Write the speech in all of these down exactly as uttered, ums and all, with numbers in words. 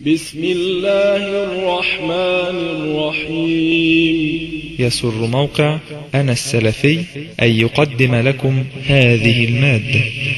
بسم الله الرحمن الرحيم. يسر موقع أنا السلفي أن يقدم لكم هذه المادة.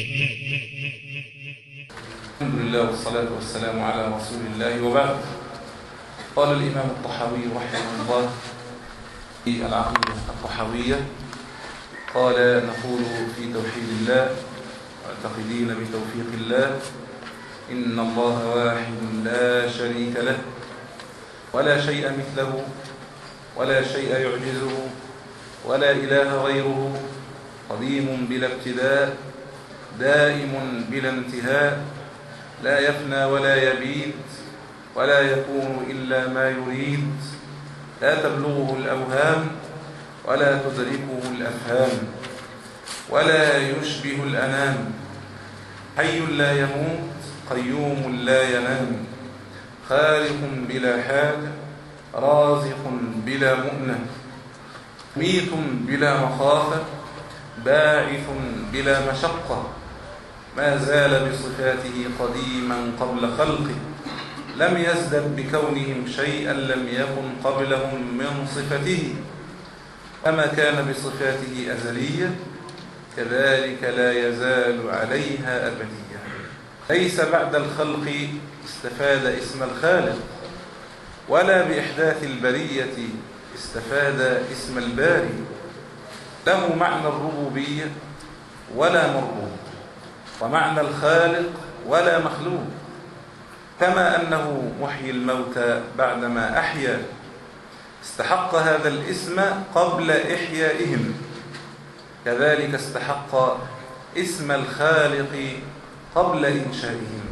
الحمد لله والصلاة والسلام على رسول الله، وبعد. قال الإمام الطحاوي رحمه الله في العقيدة الطحاوية، قال: نقول في توحيد الله معتقدين بتوفيق الله إن الله واحد لا شريك له ولا شيء مثله ولا شيء يعجزه ولا إله غيره، قديم بلا ابتداء دائم بلا انتهاء، لا يفنى ولا يبيد ولا يكون إلا ما يريد، لا تبلغه الأوهام ولا تدركه الأفهام ولا يشبه الأنام، حي لا يموت قيوم لا ينام، خالق بلا حاجة رازق بلا مؤنة، ميت بلا مخافة باعث بلا مشقة، ما زال بصفاته قديما قبل خلقه، لم يزدد بكونهم شيئا لم يكن قبلهم من صفته، أما كان بصفاته أزلية كذلك لا يزال عليها أبدية، ليس بعد الخلق استفاد اسم الخالق، ولا بإحداث البرية استفاد اسم الباري، له معنى الربوبية ولا مربوب، ومعنى الخالق ولا مخلوق، كما أنه محيي الموتى بعدما أحيا استحق هذا الاسم قبل إحيائهم، كذلك استحق اسم الخالق قبل إنشائهم،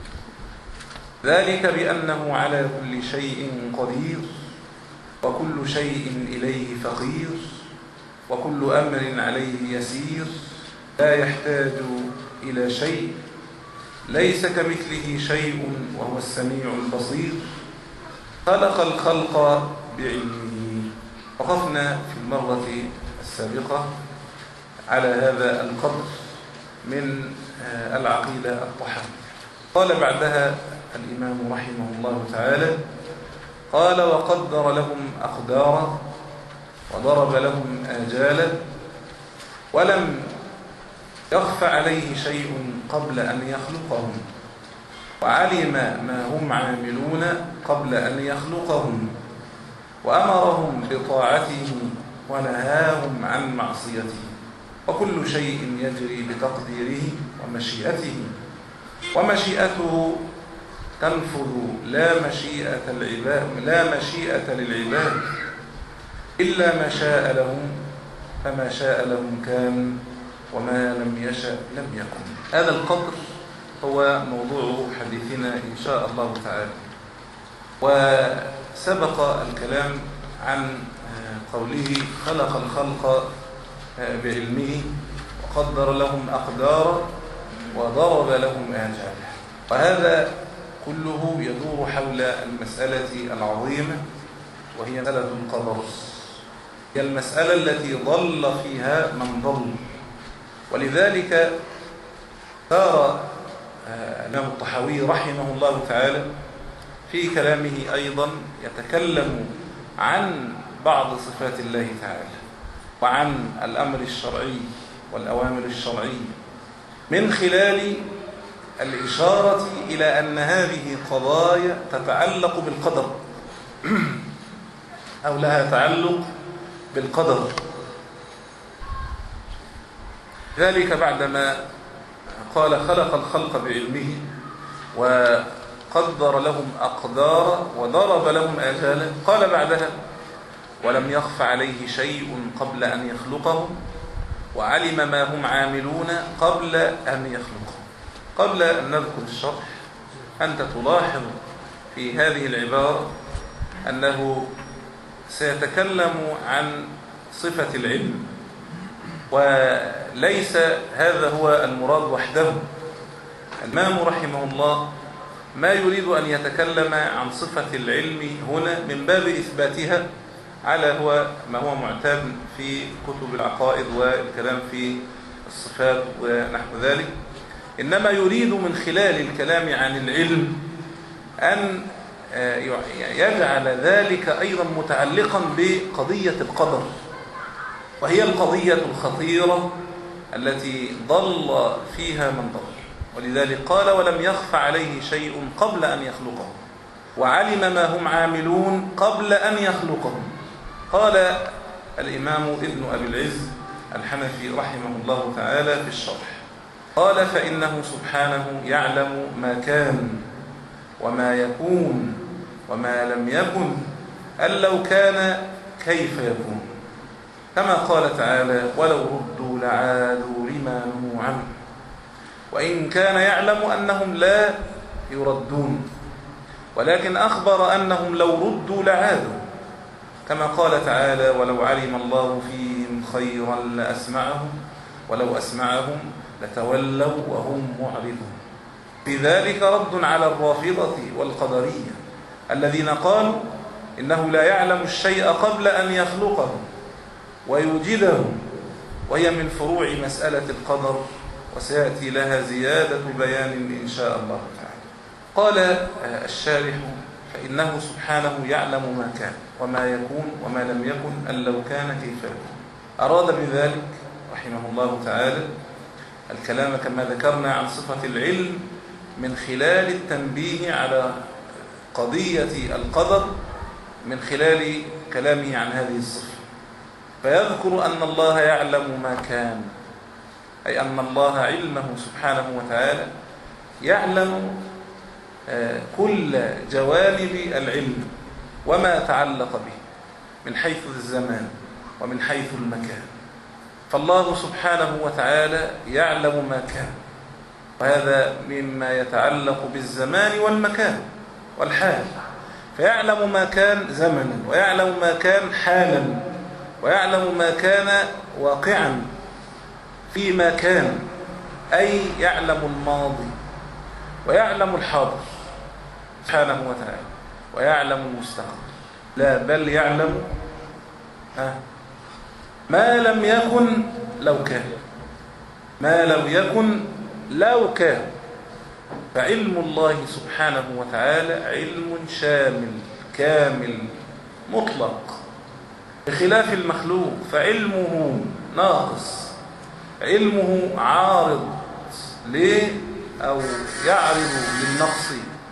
ذلك بأنه على كل شيء قدير وكل شيء إليه فقير وكل أمر عليه يسير، لا يحتاج إلى شيء، ليس كمثله شيء وهو السميع البصير، خلق الخلق بعلمه. وقفنا في المرة السابقة على هذا القدر من العقيدة الطحاوية. قال بعدها الإمام رحمه الله تعالى: قال: وقدر لهم أقدارا وضرب لهم آجالا، ولم يخف عليه شيء قبل أن يخلقهم، وعلم ما هم عاملون قبل أن يخلقهم، وأمرهم بطاعته ونهاهم عن معصيته، وكل شيء يجري بتقديره ومشيئته، ومشيئته تنفذ لا مشيئة العباد لا مشيئة للعباد إلا ما شاء لهم، فما شاء لهم كان وما لم يشأ لم يكن. هذا القدر هو موضوع حديثنا إن شاء الله تعالى. وسبق الكلام عن قوله: خلق الخلق بعلمه وقدر لهم أقدارا وضرب لهم آجالا. وهذا كله يدور حول المسألة العظيمة، وهي مسألة القدر، هي المسألة التي ضل فيها من ضل. ولذلك صار الإمام الطحاوي رحمه الله تعالى في كلامه أيضا يتكلم عن بعض صفات الله تعالى وعن الأمر الشرعي والأوامر الشرعية، من خلال الإشارة إلى أن هذه قضايا تتعلق بالقدر أو لها تعلق بالقدر. ذلك بعدما قال: خلق الخلق بعلمه وقدر لهم أقدارا وضرب لهم آجالا، قال بعدها: ولم يخف عليه شيء قبل أن يخلقهم، وعلم ما هم عاملون قبل أن يخلقهم. قبل أن نذكر الشرح، أنت تلاحظ في هذه العبارة أنه سيتكلم عن صفة العلم، وليس هذا هو المراد وحده. الإمام رحمه الله ما يريد أن يتكلم عن صفة العلم هنا من باب إثباتها على هو ما هو معتاد في كتب العقائد والكلام في الصفات ونحو ذلك، إنما يريد من خلال الكلام عن العلم أن يجعل ذلك أيضا متعلقا بقضية القدر، وهي القضية الخطيرة التي ضل فيها من ضل. ولذلك قال ولم يخف عليه شيء قبل أن يخلقه، وعلم ما هم عاملون قبل أن يخلقهم. قال الإمام ابن أبي العز الحنفي رحمه الله تعالى في الشرح، قال فإنه سبحانه يعلم ما كان وما يكون وما لم يكن، أن لو كان كيف يكون، كما قال تعالى ولو ردوا لعادوا لما نهوا عنه، وإن كان يعلم أنهم لا يردون، ولكن أخبر أنهم لو ردوا لعادوا، كما قال تعالى ولو علم الله فيهم خيرا لأسمعهم ولو أسمعهم لتولوا وهم معرضون. في ذلك رد على الرافضة والقدرية الذين قالوا إنه لا يعلم الشيء قبل أن يخلقه ويوجده، وهي من فروع مسألة القدر، وسيأتي لها زيادة بيان إن شاء الله تعالى. قال الشارح فإنه سبحانه يعلم ما كان وما يكون وما لم يكن، أن لو كان كيف يكون. أراد بذلك رحمه الله تعالى الكلام كما ذكرنا عن صفة العلم من خلال التنبيه على قضية القدر من خلال كلامه عن هذه الصفة، فيذكر أن الله يعلم ما كان، أي أن الله علمه سبحانه وتعالى يعلم كل جوانب العلم وما تعلق به من حيث الزمان ومن حيث المكان. فالله سبحانه وتعالى يعلم ما كان، وهذا مما يتعلق بالزمان والمكان والحال، فيعلم ما كان زمنا ويعلم ما كان حالا ويعلم ما كان واقعا فيما كان، أي يعلم الماضي ويعلم الحاضر سبحانه وتعالى ويعلم المستقبل، لا بل يعلم ما لم يكن لو كان، ما لم يكن لو كان. فعلم الله سبحانه وتعالى علم شامل كامل مطلق، بخلاف المخلوق فعلمه ناقص، علمه عارض ليه أو يعرض للنقص.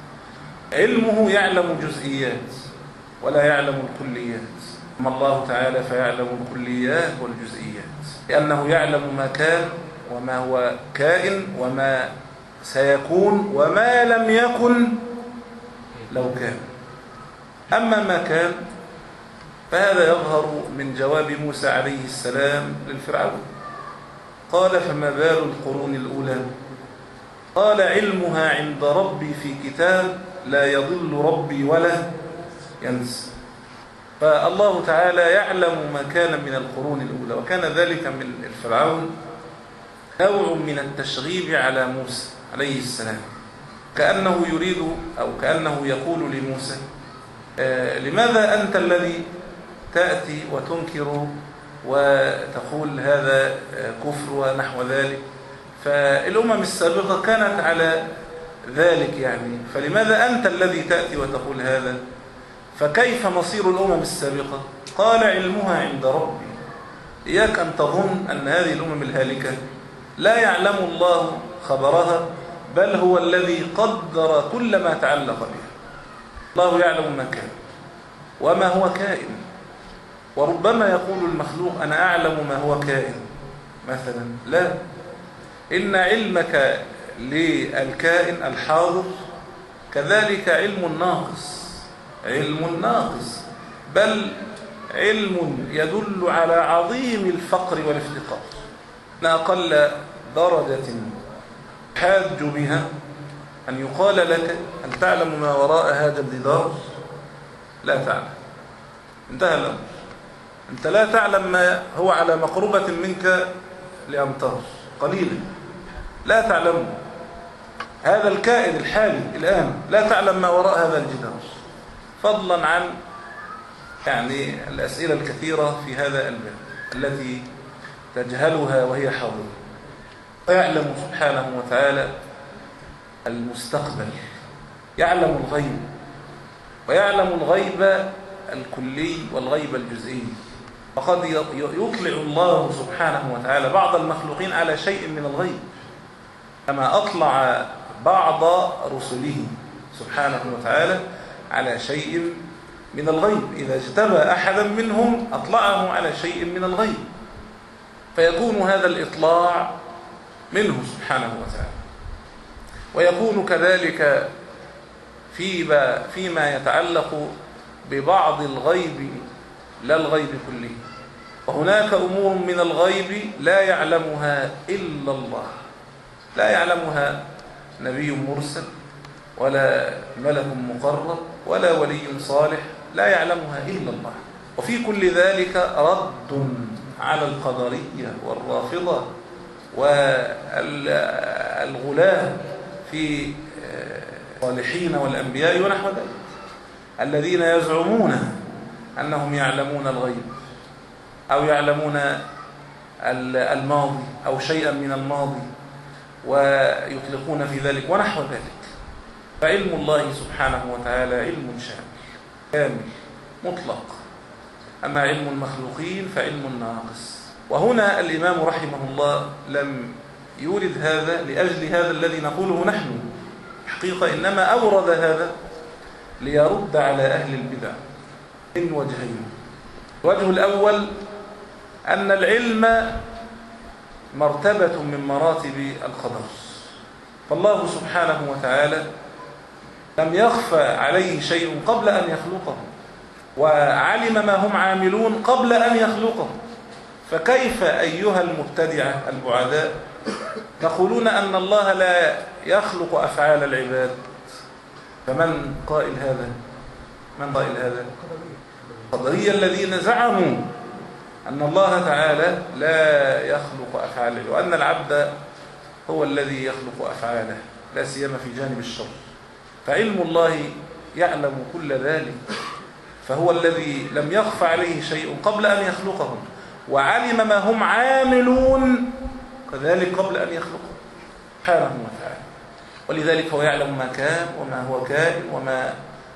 علمه يعلم جزئيات ولا يعلم الكليات، أما الله تعالى فيعلم الكليات والجزئيات، لأنه يعلم ما كان وما هو كائن وما سيكون وما لم يكن لو كان. أما ما كان فهذا يظهر من جواب موسى عليه السلام للفرعون، قال فما بال القرون الأولى، قال علمها عند ربي في كتاب لا يضل ربي ولا ينسى. فالله تعالى يعلم ما كان من القرون الأولى، وكان ذلك من الفرعون نوع من التشغيب على موسى عليه السلام، كأنه يريد أو كأنه يقول لموسى آه لماذا أنت الذي تأتي وتنكر وتقول هذا كفر ونحو ذلك، فالأمم السابقة كانت على ذلك يعني، فلماذا أنت الذي تأتي وتقول هذا، فكيف مصير الأمم السابقة؟ قال علمها عند ربي. إياك أن تظن أن هذه الأمم الهالكة لا يعلم الله خبرها، بل هو الذي قدر كل ما تعلق بها. الله يعلم ما كان وما هو كائن، وربما يقول المخلوق أنا أعلم ما هو كائن مثلا، لا، إن علمك للكائن الحاضر كذلك علم ناقص، علم ناقص، بل علم يدل على عظيم الفقر والافتقار. إن أقل درجة حاج بها أن يقال لك أن تعلم ما وراء هذا الجدار، لا تعلم، انتهى الأمر. أنت لا تعلم ما هو على مقربة منك لأمتار قليلا، لا تعلم هذا الكائن الحالي الآن، لا تعلم ما وراء هذا الجدار، فضلا عن يعني الأسئلة الكثيرة في هذا الباب التي تجهلها وهي حاضرة. ويعلم سبحانه وتعالى المستقبل يعلم الغيب، ويعلم الغيب الكلي والغيب الجزئي. فقد يطلع الله سبحانه وتعالى بعض المخلوقين على شيء من الغيب، كما أطلع بعض رسله سبحانه وتعالى على شيء من الغيب. إذا اجتبى أحدا منهم أطلعه على شيء من الغيب، فيكون هذا الإطلاع منه سبحانه وتعالى. ويكون كذلك فيما, فيما يتعلق ببعض الغيب لا الغيب كله. وهناك أمور من الغيب لا يعلمها إلا الله، لا يعلمها نبي مرسل ولا ملك مقرب ولا ولي صالح، لا يعلمها إلا الله. وفي كل ذلك رد على القدرية والرافضة والغلاة في الصالحين والأنبياء ونحو ذلك، الذين يزعمون أنهم يعلمون الغيب أو يعلمون الماضي أو شيئا من الماضي ويطلقون في ذلك ونحو ذلك. فعلم الله سبحانه وتعالى علم شامل كامل مطلق، أما علم المخلوقين فعلم ناقص. وهنا الإمام رحمه الله لم يورد هذا لأجل هذا الذي نقوله نحن حقيقة، إنما أورد هذا ليرد على أهل البدع من وجهين. الوجه الأول أن العلم مرتبة من مراتب القدر، فالله سبحانه وتعالى لم يخفى عليه شيء قبل أن يخلقه، وعلم ما هم عاملون قبل أن يخلقه. فكيف أيها المبتدعة البعداء تقولون أن الله لا يخلق أفعال العباد؟ فمن قائل هذا؟ من قائل هذا؟ القدرية الذين زعموا أن الله تعالى لا يخلق أفعاله، وأن العبد هو الذي يخلق أفعاله لا سيما في جانب الشر. فعلم الله يعلم كل ذلك، فهو الذي لم يخف عليه شيء قبل أن يخلقهم، وعلم ما هم عاملون كذلك قبل أن يخلقهم سبحانه وتعالى. ولذلك هو يعلم ما كان وما هو كائن وما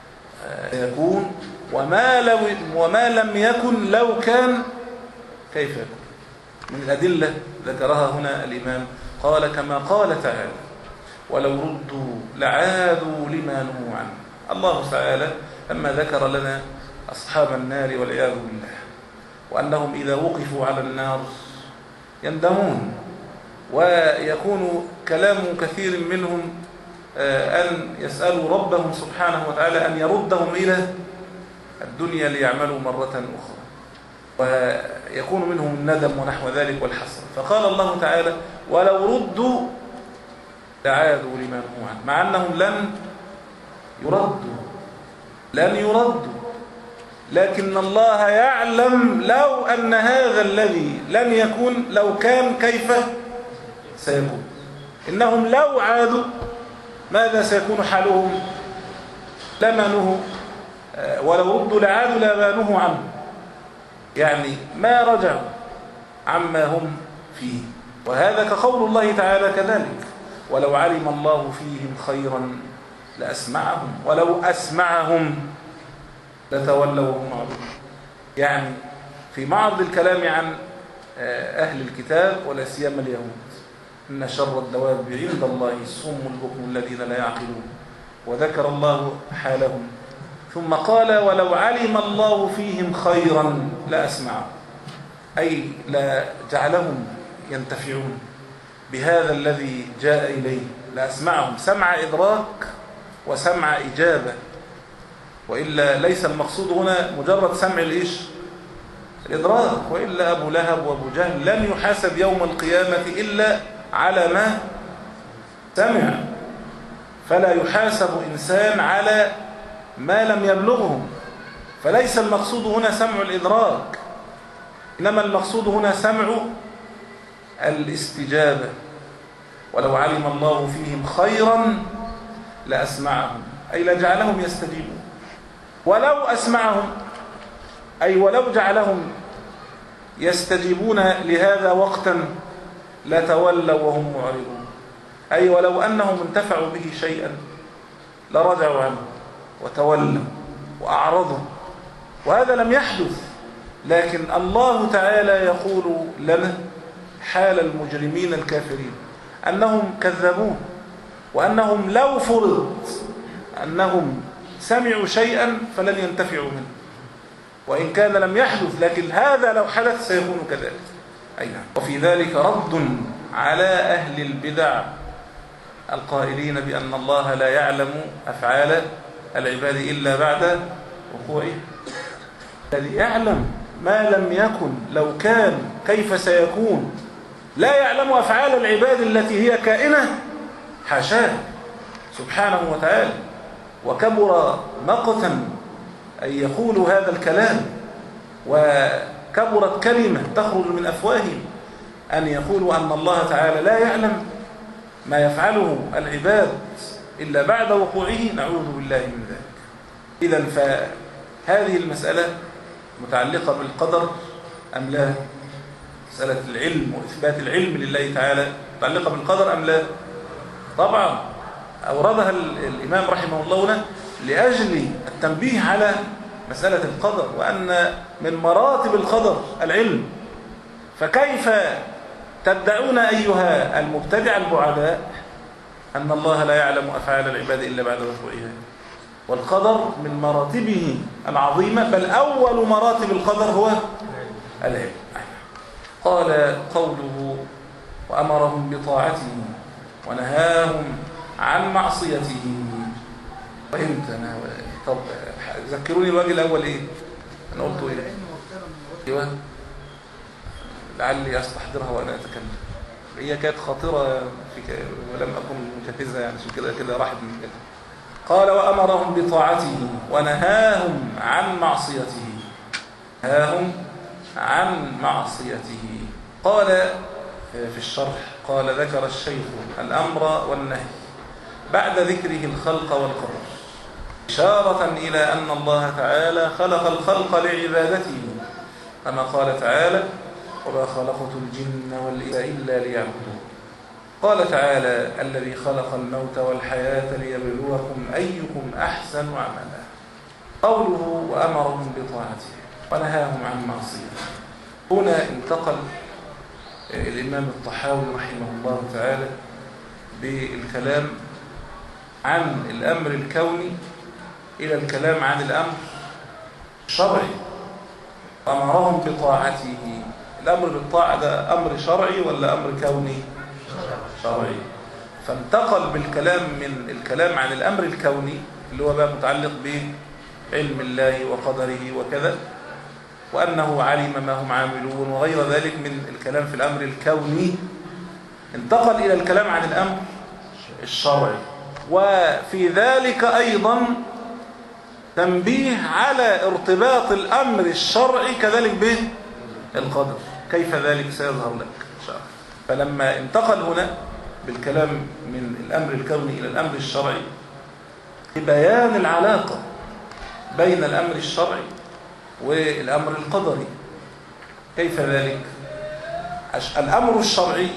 يكون، وما, لو وما لم يكن لو كان كيف يكون. من الأدلة ذكرها هنا الإمام قال كما قال تعالى ولو ردوا لعادوا لما نهوا عنه. الله تعالى لما ذكر لنا أصحاب النار والعياذ بالله، وأنهم إذا وقفوا على النار يندمون، ويكون كلام كثير منهم أن يسألوا ربهم سبحانه وتعالى أن يردهم إلى الدنيا ليعملوا مرة أخرى، ويكون منهم الندم ونحو ذلك والحسرة. فقال الله تعالى ولو ردوا لعادوا لما نهوا عنه، مع أنهم لن يردوا لن يردوا لكن الله يعلم لو أن هذا الذي لم يكن لو كان كيف سيكون. إنهم لو عادوا ماذا سيكون حالهم؟ لما نهوا، ولو ردوا لعادوا لما نهوا عنه، يعني ما رجعوا عما هم فيه. وهذا كقول الله تعالى كذلك ولو علم الله فيهم خيرا لأسمعهم ولو أسمعهم لتولوا وهم معرضون. يعني في معرض الكلام عن أهل الكتاب ولا سيما اليهود، إن شر الدواب عند الله الصم البكم الذين لا يعقلون، وذكر الله حالهم ثم قال ولو علم الله فيهم خيرا لأسمعهم، أي لا جعلهم ينتفعون بهذا الذي جاء إليه، لأسمعهم سمع إدراك وسمع إجابة. وإلا ليس المقصود هنا مجرد سمع الإيش الإدراك، وإلا أبو لهب وأبو جهل لن يحاسب يوم القيامة إلا على ما سمع، فلا يحاسب إنسان على ما لم يبلغه. فليس المقصود هنا سمع الإدراك، إنما المقصود هنا سمع الاستجابة. ولو علم الله فيهم خيرا لأسمعهم، أي لجعلهم يستجيبون. ولو أسمعهم أي ولو جعلهم يستجيبون لهذا وقتا لتولوا وهم معرضون، أي ولو أنهم انتفعوا به شيئا لرجعوا عنه وتولوا وأعرضوا، وهذا لم يحدث. لكن الله تعالى يقول لنا حال المجرمين الكافرين أنهم كذبوه، وأنهم لو فرض أنهم سمعوا شيئا فلن ينتفعوا منه، وإن كان لم يحدث، لكن هذا لو حدث سيكون كذلك. أي نعم. وفي ذلك رد على أهل البدع القائلين بأن الله لا يعلم أفعال العباد إلا بعد وقوعه. الذي يعلم ما لم يكن لو كان كيف سيكون، لا يعلم أفعال العباد التي هي كائنة، حاشاه سبحانه وتعالى. وكبر مقتا أن يقولوا هذا الكلام، وكبرت كلمة تخرج من أفواههم أن يقولوا أن الله تعالى لا يعلم ما يفعله العباد إلا بعد وقوعه، نعوذ بالله من ذلك. إذن فهذه المسألة متعلقة بالقدر أم لا؟ مسألة العلم وإثبات العلم لله تعالى متعلقة بالقدر أم لا؟ طبعا أوردها الإمام رحمه الله هنا لأجل التنبيه على مسألة القدر، وأن من مراتب القدر العلم. فكيف تدعون أيها المبتدع البعداء أن الله لا يعلم أفعال العباد إلا بعد وقوعها؟ والقدر من مراتبه العظيمة، بل أول مراتب القدر هو العلم. قال قوله وأمرهم بطاعته ونهاهم عن معصيته. فهمت أنا؟ طب ذكروني الوجه الأول إيه؟ أنا قلت إيه؟ أيوة لعلي أستحضرها وأنا أتكلم. هي كانت خاطرة في ولم أكن مجهزة، يعني عشان كده كده راحت من كده. قال وأمرهم بطاعته ونهاهم عن معصيته. نهاهم عن معصيته. قال في الشرح، قال ذكر الشيخ الأمر والنهي بعد ذكره الخلق والقدر، إشارة إلى أن الله تعالى خلق الخلق لعبادته، كما قال تعالى وما خلقت الجن والإنس إلا ليعبدون. قال تعالى الذي خلق الموت والحياة ليبلوكم أيكم أحسن عملا. قوله وأمرهم بطاعته ونهاهم عن معصيته. هنا انتقل الإمام الطحاوي رحمه الله تعالى بالكلام عن الأمر الكوني إلى الكلام عن الأمر الشرعي. أمرهم بطاعته، الأمر بالطاعة ده أمر شرعي ولا أمر كوني؟ شرعي. فانتقل بالكلام من الكلام عن الأمر الكوني اللي هو بقى متعلق بعلم الله وقدره وكذا، وأنه علم ما هم عاملون وغير ذلك من الكلام في الأمر الكوني، انتقل إلى الكلام عن الأمر الشرعي. وفي ذلك أيضا تنبيه على ارتباط الأمر الشرعي كذلك به القدر. كيف ذلك سيظهر لك إن شاء الله. فلما انتقل هنا بالكلام من الأمر الكوني إلى الأمر الشرعي ببيان العلاقة بين الأمر الشرعي والأمر القدري. كيف ذلك؟ الأمر الشرعي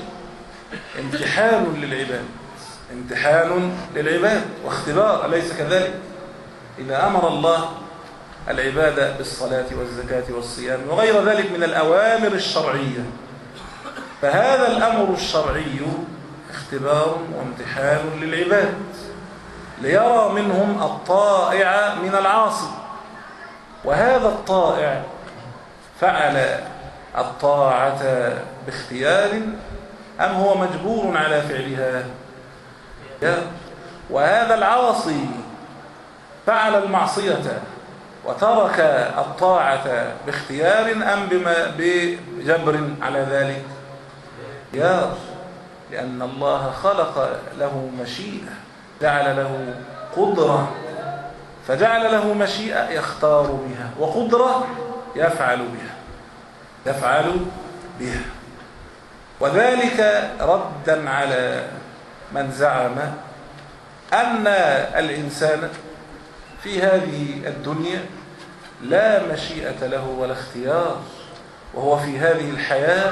امتحان للعباد، امتحان للعباد واختبار، أليس كذلك؟ إذا أمر الله العباد بالصلاة والزكاة والصيام وغير ذلك من الأوامر الشرعية، فهذا الأمر الشرعي اختبار وامتحان للعباد ليرى منهم الطائع من العاصي. وهذا الطائع فعل الطاعة باختيار أم هو مجبور على فعلها؟ وهذا العاصي فعل المعصية وترك الطاعة باختيار أم بما بجبر على ذلك؟ يا لأن الله خلق له مشيئة، جعل له قدرة، فجعل له مشيئة يختار بها وقدرة يفعل بها يفعل بها وذلك ردا على من زعم أن الإنسان في هذه الدنيا لا مشيئة له ولا اختيار، وهو في هذه الحياة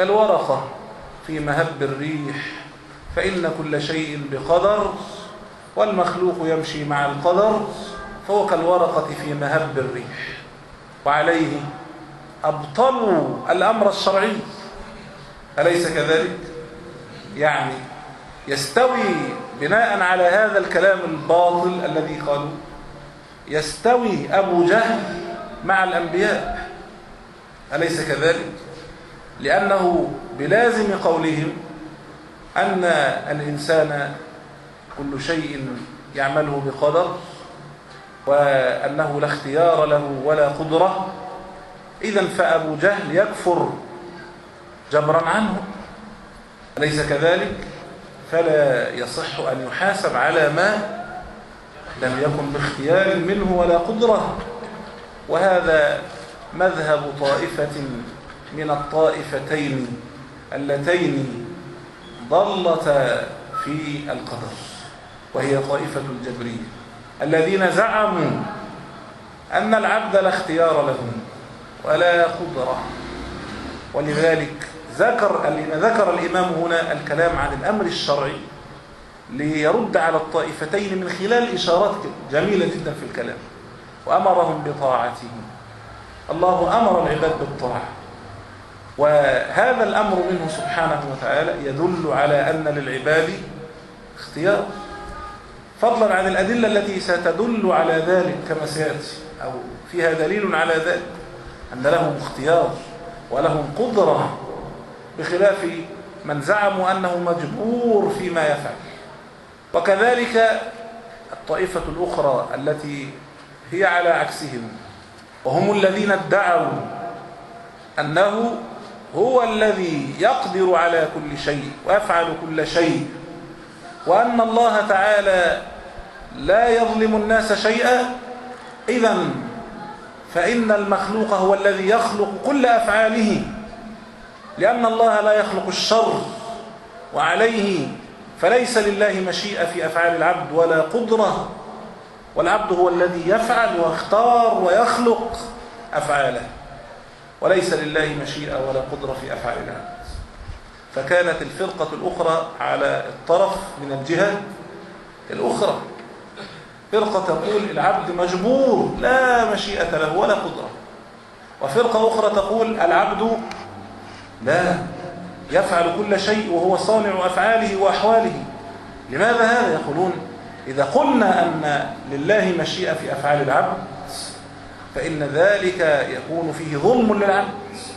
كالورقة في مهب الريح، فإن كل شيء بقدر والمخلوق يمشي مع القدر فهو كالورقة في مهب الريح، وعليه أبطلوا الأمر الشرعي. أليس كذلك؟ يعني يستوي بناء على هذا الكلام الباطل الذي قالوا، يستوي أبو جهل مع الأنبياء. أليس كذلك؟ لأنه بلازم قولهم أن الإنسان كل شيء يعمله بقدر، وأنه لا اختيار له ولا قدرة، إذن فأبو جهل يكفر جبرا عنه. أليس كذلك؟ فلا يصح أن يحاسب على ما لم يكن باختيار منه ولا قدرة. وهذا مذهب طائفة من الطائفتين اللتين ضلتا في القدر، وهي طائفة الجبرية الذين زعموا أن العبد لا اختيار له ولا قدرة. ولذلك ذكر ذكر الإمام هنا الكلام عن الأمر الشرعي ليرد على الطائفتين من خلال إشارات جميلة جدا في الكلام، وأمرهم بطاعته. الله أمر العباد بالطاعة، وهذا الأمر منه سبحانه وتعالى يدل على أن للعباد اختيار، فضلا عن الأدلة التي ستدل على ذلك كما سيأتي، أو فيها دليل على ذلك أن لهم اختيار ولهم قدرة، بخلاف من زعموا أنه مجبور فيما يفعل. وكذلك الطائفة الأخرى التي هي على عكسهم، وهم الذين ادعوا أنه هو الذي يقدر على كل شيء ويفعل كل شيء، وأن الله تعالى لا يظلم الناس شيئا، إذن فإن المخلوق هو الذي يخلق كل أفعاله، لأن الله لا يخلق الشر، وعليه فليس لله مشيئة في أفعال العبد ولا قدرة، والعبد هو الذي يفعل ويختار ويخلق أفعاله، وليس لله مشيئة ولا قدرة في أفعال العبد. فكانت الفرقة الأخرى على الطرف من الجهة الأخرى، فرقة تقول العبد مجبور لا مشيئة له ولا قدرة، وفرقة أخرى تقول العبد لا يفعل كل شيء وهو صانع أفعاله وأحواله. لماذا هذا؟ يقولون إذا قلنا أن لله مشيئة في أفعال العبد فإن ذلك يكون فيه ظلم للعبد،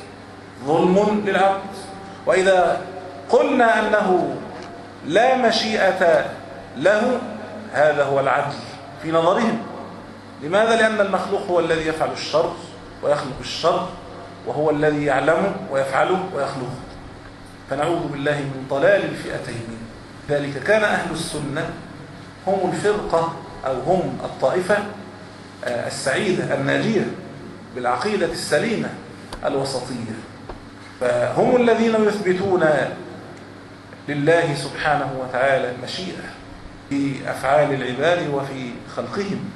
ظلم للعبد. وإذا قلنا أنه لا مشيئة له هذا هو العدل في نظرهم. لماذا؟ لأن المخلوق هو الذي يفعل الشر ويخلق الشر، وهو الذي يعلمه ويفعله ويخلقه. فنعوذ بالله من ضلال الفئتين. ذلك كان أهل السنة هم الفرقة أو هم الطائفة السعيدة الناجية بالعقيدة السليمة الوسطية، فهم الذين يثبتون لله سبحانه وتعالى مشيئة في أفعال العباد وفي خلقهم،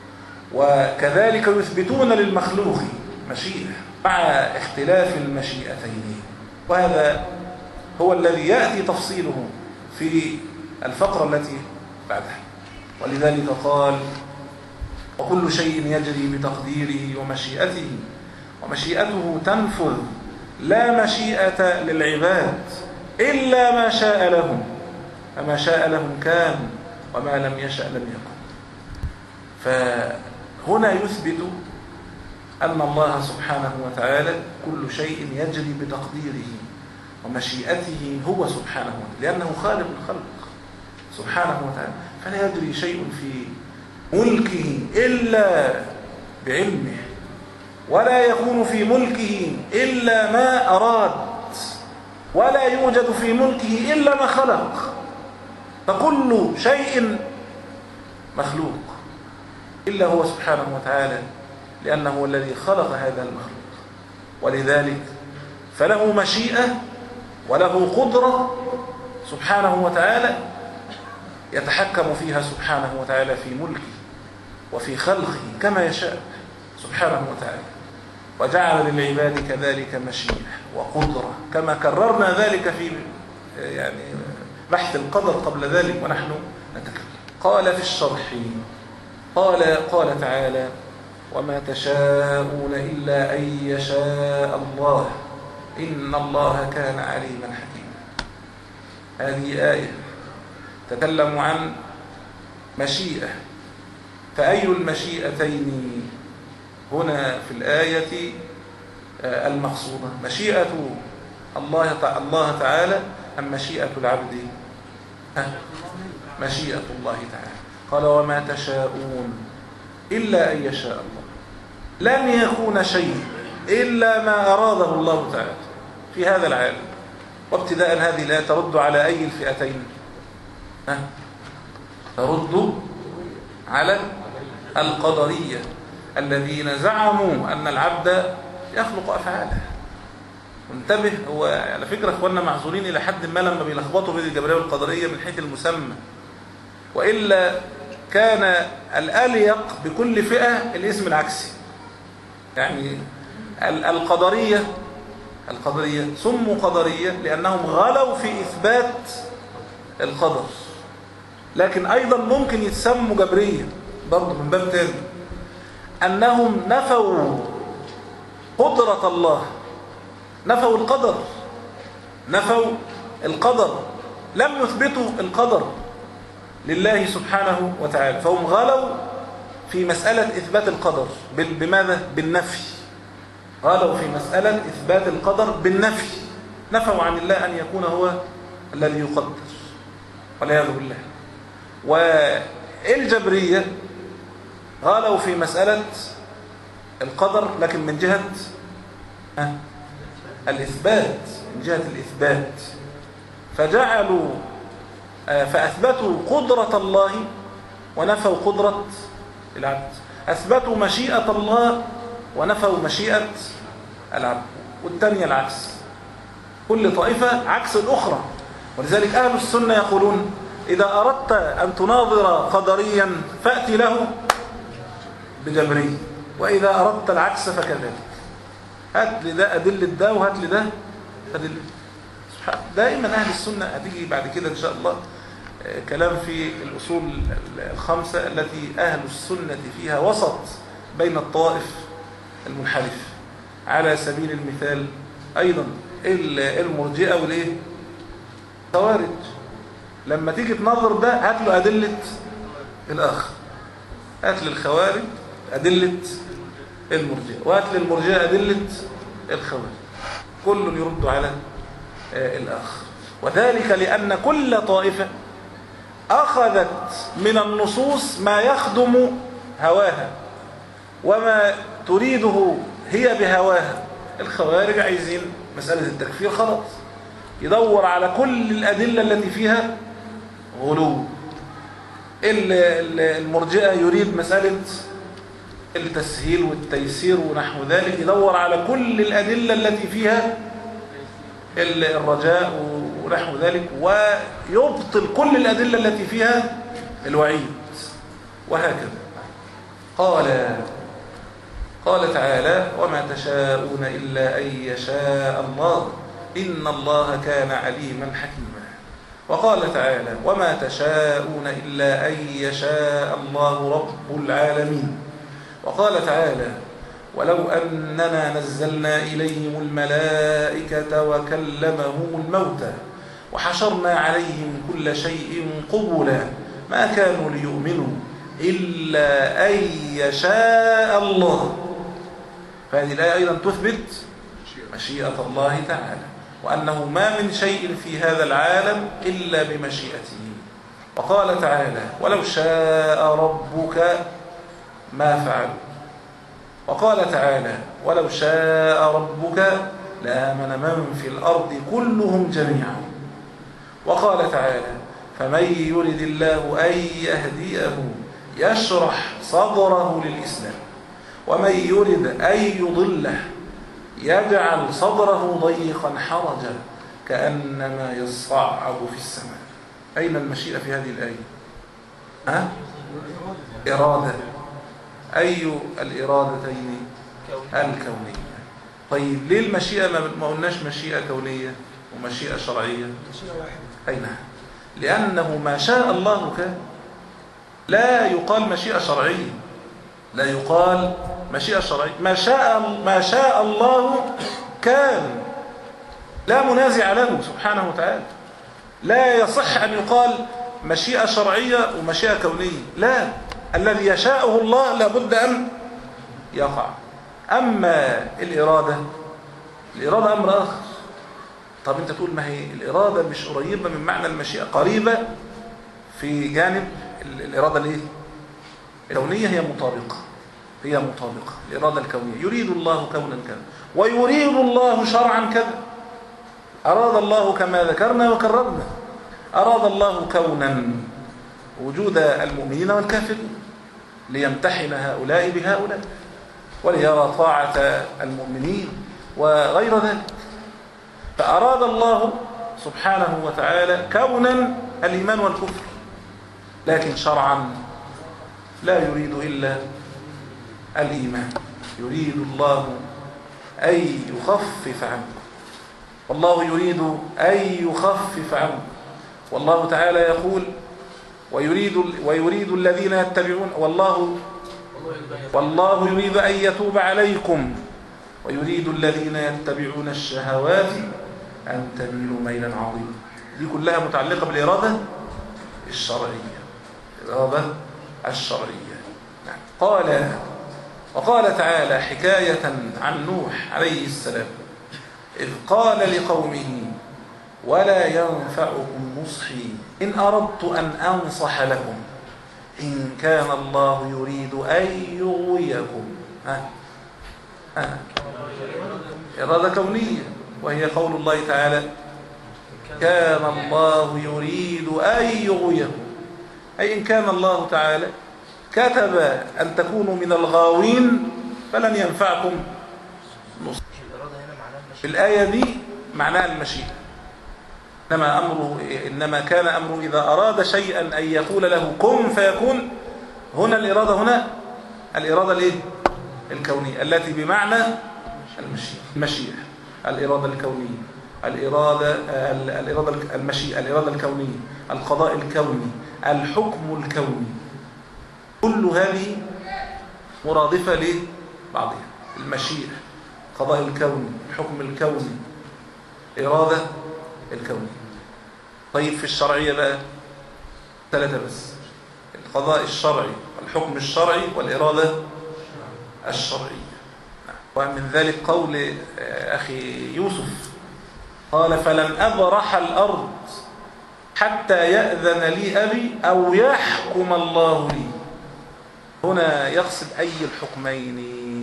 وكذلك يثبتون للمخلوق مشيئة مع اختلاف المشيئتين. وهذا هو الذي يأتي تفصيله في الفقرة التي بعدها. ولذلك قال وكل شيء يجري بتقديره ومشيئته، ومشيئته تنفذ لا مشيئة للعباد إلا ما شاء لهم، فما شاء لهم كان وما لم يشأ لم يكن. فهنا يثبت أن الله سبحانه وتعالى كل شيء يجري بتقديره ومشيئته هو سبحانه وتعالى، لأنه خالق الخلق سبحانه وتعالى، فلا يجري شيء في ملكه إلا بعلمه، ولا يكون في ملكه إلا ما أراد، ولا يوجد في ملكه إلا ما خلق. فكل شيء مخلوق إلا هو سبحانه وتعالى، لأنه هو الذي خلق هذا المخلوق. ولذلك فله مشيئة وله قدرة سبحانه وتعالى يتحكم فيها سبحانه وتعالى في ملكه وفي خلقه كما يشاء سبحانه وتعالى، وجعل للعباد كذلك مشيئة وقدرة كما كررنا ذلك في يعني بحث القدر قبل ذلك ونحن نتكلم. قال في الشرح قال قال تعالى وما تشاءون إلا أن يشاء الله إن الله كان عليما حكيما. هذه آية تتكلم عن مشيئة، فأي المشيئتين هنا في الآية المقصودة؟ مشيئة الله الله تعالى أم مشيئة العبد؟ مشيئة الله تعالى. قال وما تشاءون إلا أن يشاء الله. لن يكون شيء إلا ما أراده الله تعالى في هذا العالم. وابتداء هذه الآية ترد على أي الفئتين؟ ها؟ ترد على القدرية الذين زعموا أن العبد يخلق أفعاله. انتبه، هو على فكرة اخواننا معذورين إلى حد ما لما بيلخبطوا بين الجبرية والقدرية من حيث المسمى، وإلا كان الأليق بكل فئة الاسم العكسي. يعني القدرية القدرية سموا قدرية لأنهم غلوا في إثبات القدر، لكن أيضا ممكن يتسموا جبرية برضه من باب تاني، أنهم نفوا قدرة الله، نفوا القدر، نفوا القدر، لم يثبتوا القدر لله سبحانه وتعالى، فهم غلوا في مسألة إثبات القدر. بماذا؟ بالنفي. غلوا في مسألة إثبات القدر بالنفي، نفوا عن الله أن يكون هو الذي يقدر والعياذ بالله. والجبرية غلوا في مسألة القدر لكن من جهة الإثبات، من جهة الإثبات، فجعلوا فأثبتوا قدرة الله ونفوا قدرة العبد، أثبتوا مشيئة الله ونفوا مشيئة العبد، والثانية العكس، كل طائفة عكس الأخرى. ولذلك أهل السنة يقولون إذا أردت أن تناظر قدريا فأتي له بجبري، وإذا أردت العكس فكذلك، هات لي ده أدلة ده وهات لي ده أدلة. دائما أهل السنة هتيجي بعد كده إن شاء الله كلام في الأصول الخمسة التي أهل السنة فيها وسط بين الطوائف المنحرف. على سبيل المثال أيضا المرجئة والإيه؟ خوارج، لما تيجي تنظر ده هات له أدلة الآخر، هات للخوارج أدلة المرجئة وهات للمرجئة أدلة الخوارج، كل يرد على الآخر. وذلك لأن كل طائفة أخذت من النصوص ما يخدم هواها وما تريده هي بهواها. الخوارج عايزين مسألة التكفير خلاص، يدور على كل الأدلة التي فيها غلو. المرجئة يريد مسألة التسهيل والتيسير ونحو ذلك، يدور على كل الأدلة التي فيها الرجاء ونحو ذلك، ويبطل كل الأدلة التي فيها الوعيد، وهكذا. قال قال تعالى وما تشاءون إلا أن يشاء الله إن الله كان عليما حكيما. وقال تعالى وما تشاءون إلا أن يشاء الله رب العالمين. وقال تعالى ولو أننا نزلنا إليهم الملائكة وكلمهم الموتى وحشرنا عليهم كل شيء قبلا ما كانوا ليؤمنوا إلا أن يشاء الله. فهذه الآية أيضا تثبت مشيئة الله تعالى، وأنه ما من شيء في هذا العالم إلا بمشيئته. وقال تعالى ولو شاء ربك ما فعلوا. وقال تعالى ولو شاء ربك لآمن من في الأرض كلهم جميعا. وقال تعالى فمن يرد الله أن يهديه يشرح صدره للإسلام ومن يرد أن يضله يجعل صدره ضيقا حرجا كأنما يصعد في السماء. أين المشيئة في هذه الآية؟ ها؟ إرادة. أي الإرادتين؟ الكونية. طيب ليه المشيئة ما قلناش مشيئة كونية ومشيئة شرعية؟ مشيئة واحدة. أي نعم، لأنه ما شاء الله كان لا يقال مشيئة شرعية، لا يقال مشيئة شرعية. ما شاء ما شاء الله كان، لا منازع له سبحانه وتعالى. لا يصح أن يقال مشيئة شرعية ومشيئة كونية، لا، الذي يشاءه الله لابد أن يقع. أما الإرادة، الإرادة أمر آخر. طب أنت تقول ما هي الإرادة مش قريبة من معنى المشيئة؟ قريبة في جانب الإرادة الإيه؟ الكونية، هي مطابقة، هي مطابقة. الإرادة الكونية يريد الله كونا كذا، ويريد الله شرعا كذا. أراد الله كما ذكرنا وكررنا، أراد الله كونا وجود المؤمنين والكافرين ليمتحن هؤلاء بهؤلاء وليرى طاعة المؤمنين وغير ذلك. فأراد الله سبحانه وتعالى كونا الإيمان والكفر، لكن شرعا لا يريد إلا الإيمان. يريد الله أن يخفف عنكم، والله يريد أن يخفف عنكم. والله تعالى يقول ويريد ويريد الذين يتبعون والله والله يريد أن يتوب عليكم ويريد الذين يتبعون الشهوات أن تميلوا ميلا عظيما. دي كلها متعلقة بالإرادة الشرعية، الإرادة الشرعية. قال وقال تعالى حكاية عن نوح عليه السلام إذ قال لقومه ولا ينفعكم نصحي إن أردت أن أنصح لكم إن كان الله يريد أن يغويكم. ها ها إرادة كونية، وهي قول الله تعالى كان الله يريد أن يغويكم، أي إن كان الله تعالى كتب أن تكونوا من الغاوين فلن ينفعكم نصح. في الآية دي معناها المشيئة، إنما أمره إنما كان أمره إذا أراد شيئا أن يقول له كن فيكون. هنا الإرادة، هنا الإرادة الإيه؟ الكونية التي بمعنى المشيئة. المشيئة الإرادة الكونية، الإرادة الإرادة المشيئة، الإرادة الكونية، القضاء الكوني، الحكم الكوني، كل هذه مرادفة لبعضها. المشيئة، القضاء الكوني، الحكم الكوني، الإرادة الكونية. طيب في الشرعية بقى ثلاثة بس: القضاء الشرعي والحكم الشرعي والإرادة الشرعية. ومن ذلك قول أخي يوسف قال فلن أبرح الأرض حتى يأذن لي أبي أو يحكم الله لي. هنا يقصد أي الحكمين؟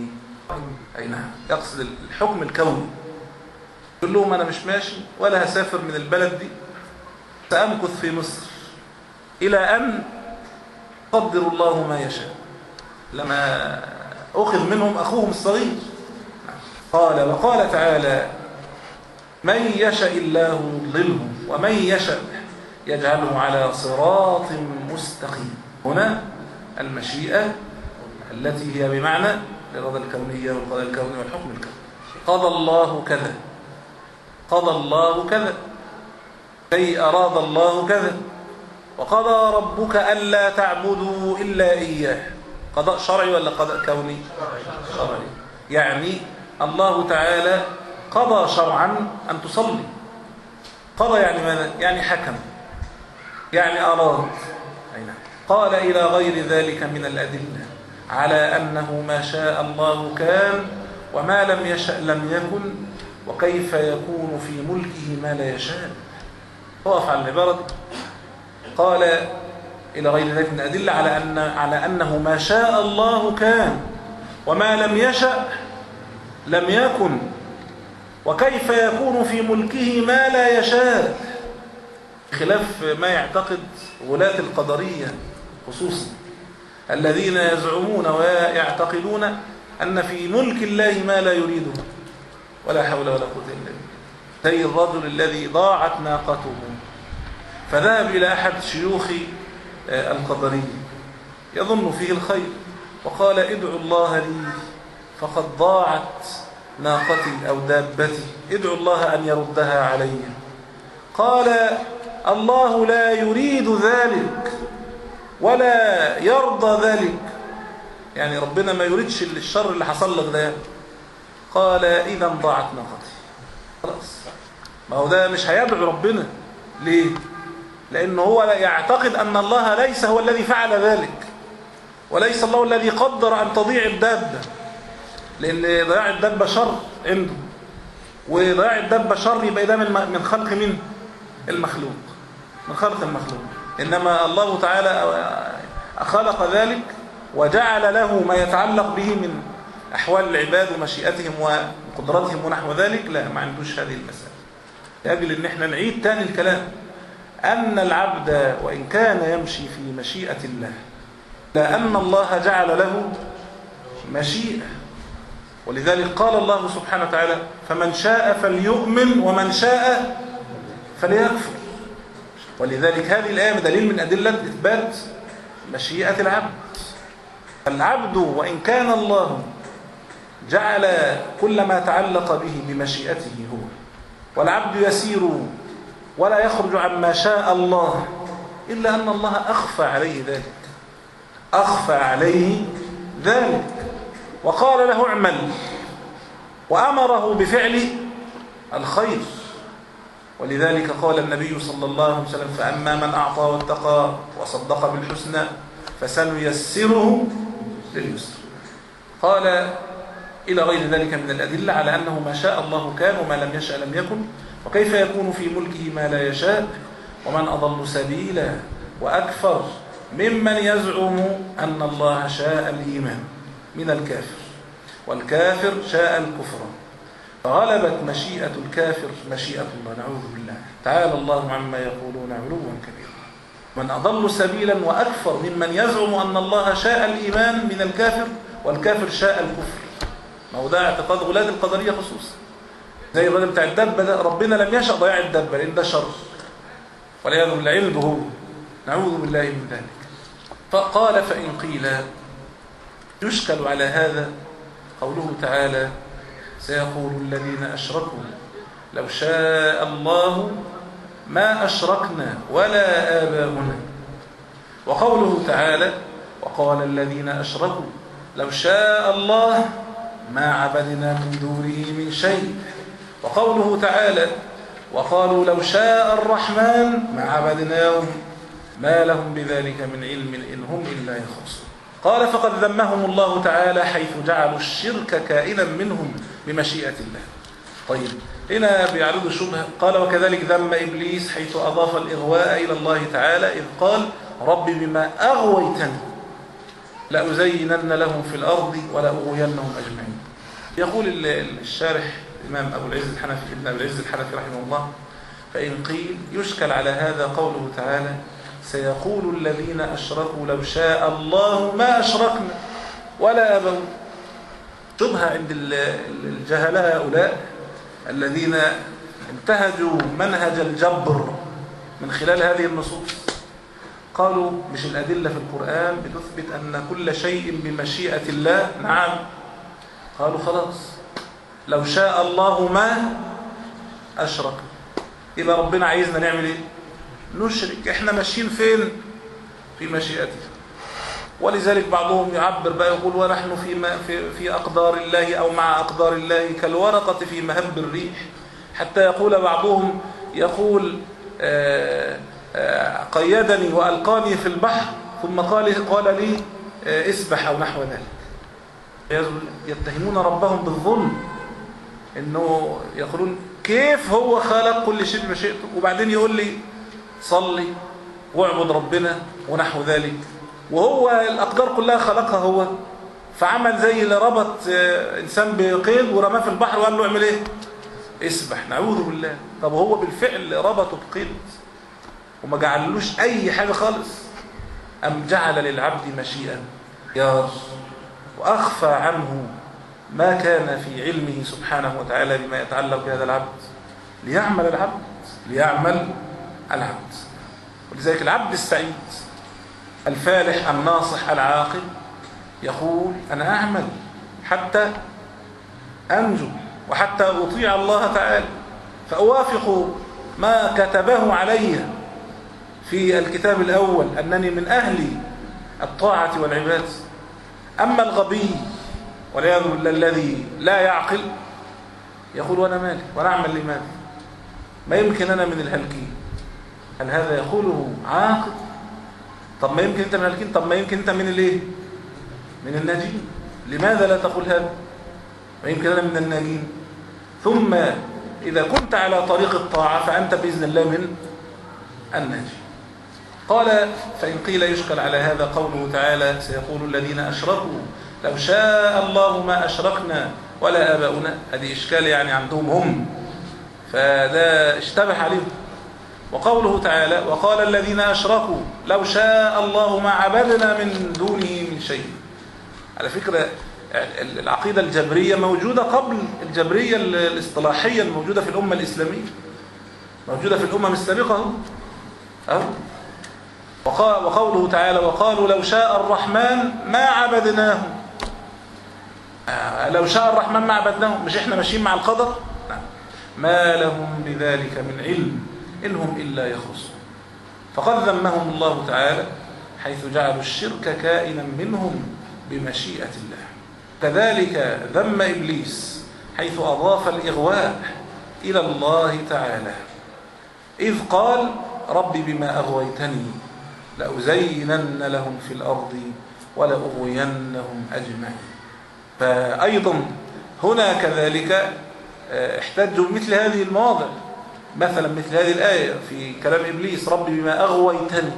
أي نعم، يقصد الحكم الكوني. يقول لهم أنا مش ماشي ولا هسافر من البلد دي، سأمكث في مصر إلى أن قدر الله ما يشاء. لما أخذ منهم أخوهم الصغير. قال وقال تعالى من يشاء الله يضلله ومن يشاء يجعله على صراط مستقيم. هنا المشيئة التي هي بمعنى الإرادة الكونية والقضاء الكوني والحكم الكوني. قضى الله كذا، قضى الله كذا، أي أراد الله كذا. وقضى ربك ألا تعبدوا إلا إياه. قضاء شرعي ولا قضاء كوني؟ شرعي. يعني الله تعالى قضى شرعا أن تصلي. قضى يعني ماذا؟ يعني حكم، يعني أراد. أين؟ قال إلى غير ذلك من الأدلة على أنه ما شاء الله كان وما لم يشأ لم يكن، وكيف يكون في ملكه ما لا يشاء. وقف على العبارة. قال إلى غير ذلك من الأدلة على أن على أنه ما شاء الله كان وما لم يشأ لم يكن، وكيف يكون في ملكه ما لا يشاء، خلاف ما يعتقد ولاة القدرية خصوصا الذين يزعمون ويعتقدون أن في ملك الله ما لا يريده ولا حول ولا قوة إلا بالله. زي الرجل الذي ضاعت ناقته فذهب إلى أحد شيوخ القدرية يظن فيه الخير وقال ادعوا الله لي فقد ضاعت ناقتي أو دابتي، ادعوا الله أن يردها علي. قال الله لا يريد ذلك، ولا يرضى ذلك، يعني ربنا ما يريدش الشر اللي حصل لك ده، قال إذا ضاعت ناقتي. خلاص، ما هو ده مش هيدعو ربنا. ليه؟ لأنه هو يعتقد أن الله ليس هو الذي فعل ذلك، وليس الله الذي قدر أن تضيع الدابة، لأن ضياع الدابة شر عنده، وضياع الدابة شر يبقى ده من من خلق من المخلوق، من خلق المخلوق. إنما الله تعالى خلق ذلك وجعل له ما يتعلق به من أحوال العباد ومشيئتهم وقدرتهم ونحو ذلك. لا، ما عندوش هذه المسألة. لأجل إن احنا نعيد تاني الكلام، أن العبد وإن كان يمشي في مشيئة الله، لأن الله جعل له مشيئة. ولذلك قال الله سبحانه وتعالى: فمن شاء فليؤمن ومن شاء فليكفر. ولذلك هذه الآية دليل من أدلة إثبات مشيئة العبد. العبد وإن كان الله جعل كل ما تعلق به بمشيئته هو، والعبد يسير ولا يخرج عما شاء الله، إلا أن الله أخفى عليه ذلك، أخفى عليه ذلك وقال له اعمل، وأمره بفعل الخير. ولذلك قال النبي صلى الله عليه وسلم: فأما من أعطى واتقى وصدق بالحسنى فسنيسره لليسر. قال إلى غير ذلك من الأدلة على أنه ما شاء الله كان وما لم يشأ لم يكن، وكيف يكون في ملكه ما لا يشاء، ومن أضل سبيلا وأكفر ممن يزعم أن الله شاء الإيمان من الكافر، والكافر شاء الكفر، فغلبت مشيئة الكافر مشيئة الله، نعوذ بالله. تعالى الله عما يقولون علوا كبيرا. من أضل سبيلا وأكفر ممن يزعم أن الله شاء الإيمان من الكافر، والكافر شاء الكفر. ما هو ده اعتقاد غلاة القدرية خصوصا، زي الراجل بتاع الدبة ده، ربنا لم يشأ ضياع الدبة لأن ده شر، والعياذ بالله علم هو، نعوذ بالله من ذلك. فقال: فإن قيل، يشكل على هذا قوله تعالى: سيقول الذين أشركوا لو شاء الله ما أشركنا ولا آباؤنا. وقوله تعالى: وقال الذين أشركوا لو شاء الله ما عبدنا من دونه من شيء. وقوله تعالى: وقالوا لو شاء الرحمن ما عبدناهم ما لهم بذلك من علم إن هم إلا يخرصون. قال: فقد ذمهم الله تعالى حيث جعلوا الشرك كائنا منهم بمشيئة الله. طيب، هنا بيعرضوا شبهة. قال: وكذلك ذم إبليس حيث أضاف الإغواء إلى الله تعالى إذ قال: رب بما أغويتني لأزينن لهم في الأرض ولأغوينهم أجمعين. يقول الشارح الإمام أبو العز الحنفي ابن أبو العز الحنفي رحمه الله: فإن قيل، يشكل على هذا قوله تعالى: سيقول الذين أشركوا لو شاء الله ما أشركنا ولا آباؤنا. شبهة عند الجهلاء هؤلاء الذين انتهجوا منهج الجبر من خلال هذه النصوص. قالوا: مش الأدلة في القرآن بتثبت أن كل شيء بمشيئة الله؟ نعم. قالوا: خلاص، لو شاء الله ما أشرك. يبقى ربنا عايزنا نعمل إيه؟ نشرك. إحنا ماشيين فين؟ في مشيئته. ولذلك بعضهم يعبر بقى يقول: ونحن في, ما في, في أقدار الله أو مع أقدار الله كالورقة في مهب الريح. حتى يقول بعضهم يقول آآ آآ قيدني وألقاني في البحر ثم قال, قال لي اسبح أو نحو ذلك. يتهمون ربهم بالظلم، إنه يقولون كيف هو خلق كل شيء بمشيئته وبعدين يقول لي صلي واعبد ربنا ونحو ذلك، وهو الأقدار كلها خلقها هو. فعمل زي اللي ربط إنسان بقيد ورماه في البحر وقال له اعمل إيه؟ اسبح. نعوذ بالله. طب هو بالفعل ربطه بقيد وما جعللوش أي حاجة خالص، أم جعل للعبد مشيئة يار وأخفى عنه ما كان في علمه سبحانه وتعالى بما يتعلق بهذا العبد ليعمل العبد ليعمل العبد. ولذلك العبد السعيد الفالح الناصح العاقل يقول: أنا أعمل حتى أنجو وحتى أطيع الله تعالى، فأوافق ما كتبه علي في الكتاب الأول أنني من أهل الطاعة والعبادة. أما الغبي والعياذ بالله الذي لا يعقل يقول وأنا مالي وأنا أعمل لماذا؟ ما يمكن أنا من الهلكين. هل هذا يقوله عاقل؟ طب ما يمكن أنت من الهلكين، طب ما يمكن أنت من الإيه؟ من الناجين. لماذا لا تقول هذا؟ ما يمكن أنا من الناجين. ثم إذا كنت على طريق الطاعة فأنت بإذن الله من الناجي. قال فإن قيل يشكل على هذا قوله تعالى سيقول الذين أشركوا لو شاء الله ما أشركنا ولا آباؤنا. هذه إشكال يعني عندهم هم، فده اشتبه عليهم. وقوله تعالى وقال الذين أشركوا لو شاء الله ما عبدنا من دونه من شيء. على فكرة العقيدة الجبرية موجودة قبل الجبرية الاصطلاحية الموجودة في الأمة الإسلامية، موجودة في الأمم السابقة أهو. وقوله تعالى وقالوا لو شاء الرحمن ما عبدناه. لو شاء الرحمن ما عبدناه، مش احنا ماشيين مع القدر؟ ما لهم بذلك من علم إن هم إلا يخرصون. فقد ذمهم الله تعالى حيث جعلوا الشرك كائنا منهم بمشيئة الله. كذلك ذم إبليس حيث أضاف الإغواء إلى الله تعالى إذ قال رب بما أغويتني لأزينن لهم في الأرض ولأغوينهم أجمعين. فأيضا هنا كذلك احتجوا مثل هذه المواضع، مثلا مثل هذه الآية في كلام إبليس رب بما أغويتني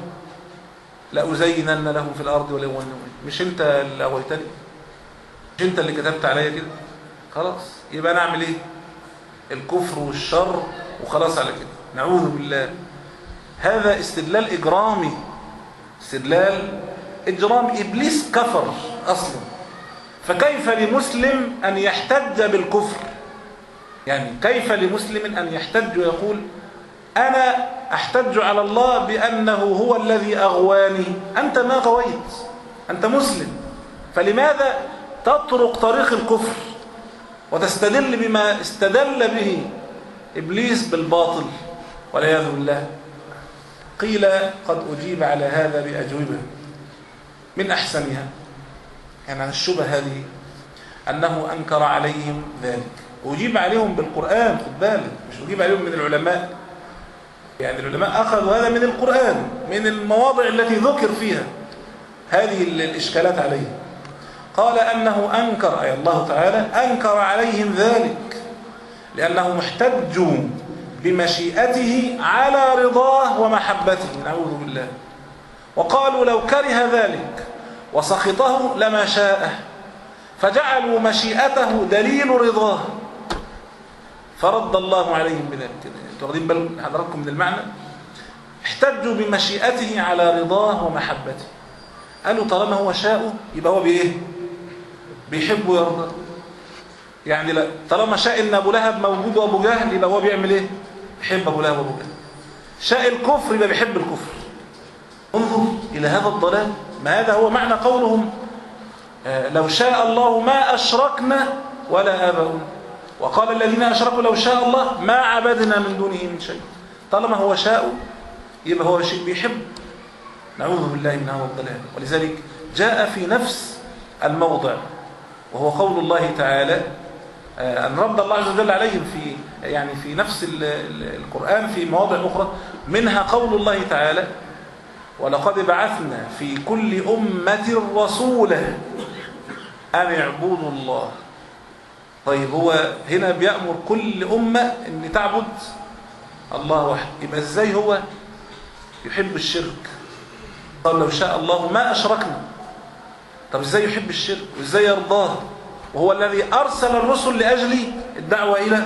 لأزينن لهم في الأرض ولأغوينهم. مش أنت اللي أغويتني؟ مش أنت اللي كتبت عليا كده؟ خلاص يبقى نعمل إيه؟ الكفر والشر وخلاص على كده، نعوذ بالله. هذا استدلال إجرامي، استدلال إجرامي. إبليس كفر أصلا، فكيف لمسلم أن يحتج بالكفر؟ يعني كيف لمسلم أن يحتج ويقول أنا أحتج على الله بأنه هو الذي أغواني؟ أنت ما غويت، أنت مسلم، فلماذا تطرق طريق الكفر وتستدل بما استدل به إبليس بالباطل والعياذ بالله؟ قيل قد أجيب على هذا بأجوبة من أحسنها. يعني الشبهة هذه أنه أنكر عليهم ذلك، أجيب عليهم بالقرآن، خد بالك، مش أجيب عليهم من العلماء. يعني العلماء أخذوا هذا من القرآن، من المواضع التي ذكر فيها هذه الإشكالات عليهم. قال أنه أنكر، أي الله تعالى أنكر عليهم ذلك لأنه محتج بمشيئته على رضاه ومحبته، نعوذ بالله. وقالوا لو كره ذلك وسخطه لما شاءه، فجعلوا مشيئته دليل رضاه فرد الله عليهم بذلك. انتوا واخدين بالكم حضراتكم من المعنى؟ احتجوا بمشيئته على رضاه ومحبته. قالوا طالما هو شاءه يبقى هو بايه؟ بيحب ويرضى. يعني لا، طالما شاء ان ابو لهب موجود وابو جهل يبقى هو بيعمل ايه؟ بيحب ابو لهب وابو جهل. شاء الكفر يبقى بيحب الكفر. انظر الى هذا الضلال. ما هذا هو معنى قولهم آه لو شاء الله ما اشركنا ولا آباؤنا. وقال الذين اشركوا لو شاء الله ما عبدنا من دونه من شيء. طالما هو شاء يبقى هو شيء بيحب. نعوذ بالله من هذا الضلال. ولذلك جاء في نفس الموضع وهو قول الله تعالى أن رد الله عز وجل عليهم في يعني في نفس القرآن في مواضع أخرى، منها قول الله تعالى ولقد بعثنا في كل أمة رسولا أن اعبدوا الله. طيب هو هنا بيأمر كل أمة أن تعبد الله وحده، يبقى إزاي هو يحب الشرك؟ قال لو شاء الله ما أشركنا. طب إزاي يحب الشرك وإزاي يرضاه وهو الذي أرسل الرسل لأجل الدعوة إلى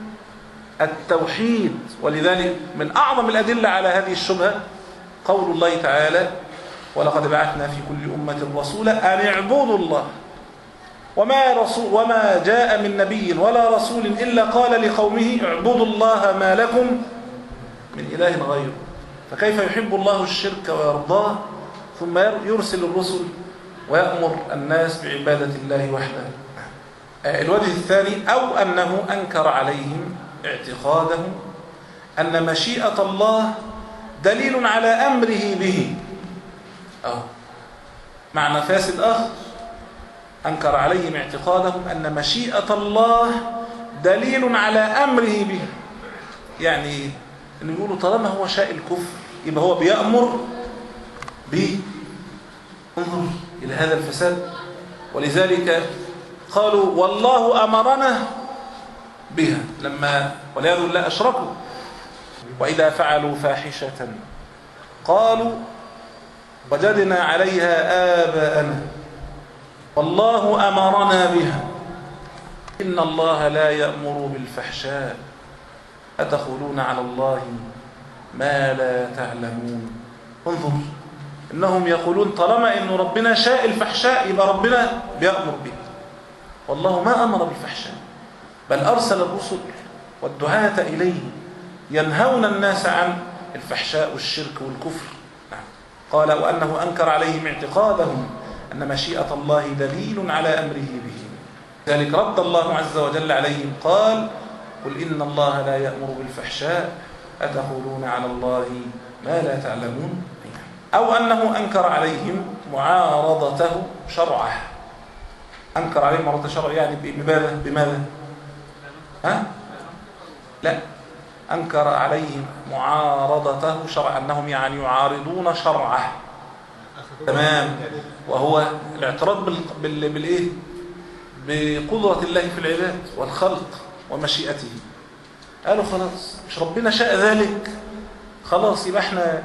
التوحيد؟ ولذلك من أعظم الأدلة على هذه الشبهة قول الله تعالى ولقد بعثنا في كل أمة رسولا أن اعبدوا الله وما, رسول وما جاء من نبي ولا رسول إلا قال لقومه اعبدوا الله ما لكم من إله غيره. فكيف يحب الله الشرك ويرضاه ثم يرسل الرسل ويأمر الناس بعبادة الله وحده؟ الوجه الثاني أو أنه أنكر عليهم اعتقادهم أن مشيئة الله دليل على أمره به. أو معنى فاسد آخر، أنكر عليهم اعتقادهم أن مشيئة الله دليل على أمره به. يعني إنه يقولوا طالما هو شاء الكفر يبقى هو بيأمر به. انظر إلى هذا الفساد. ولذلك قالوا والله أمرنا بها لما والعياذ بالله أشركوا. وإذا فعلوا فاحشة قالوا وجدنا عليها آباءنا والله أمرنا بها إن الله لا يأمر بالفحشاء أتقولون على الله ما لا تعلمون. انظر إنهم يقولون طالما إن ربنا شاء الفحشاء يبقى ربنا بيأمر به، والله ما أمر بالفحشاء بل أرسل الرسل والدعاة إليه ينهون الناس عن الفحشاء والشرك والكفر. قال وأنه أنكر عليهم اعتقادهم أن مشيئة الله دليل على أمره به. ذلك رد الله عز وجل عليهم قال قل إن الله لا يأمر بالفحشاء أتقولون على الله ما لا تعلمون. أو أنه أنكر عليهم معارضته شرعه. أنكر عليهم معارضة شرعه يعني بماذا؟ بماذا؟ ها؟ لا، أنكر عليهم معارضته شرعا، أنهم يعني يعارضون شرعه. تمام. وهو الاعتراض بال... بال... بالإيه؟ بقدرة الله في العباد والخلق ومشيئته. قالوا خلاص مش ربنا شاء ذلك، خلاص يبقى احنا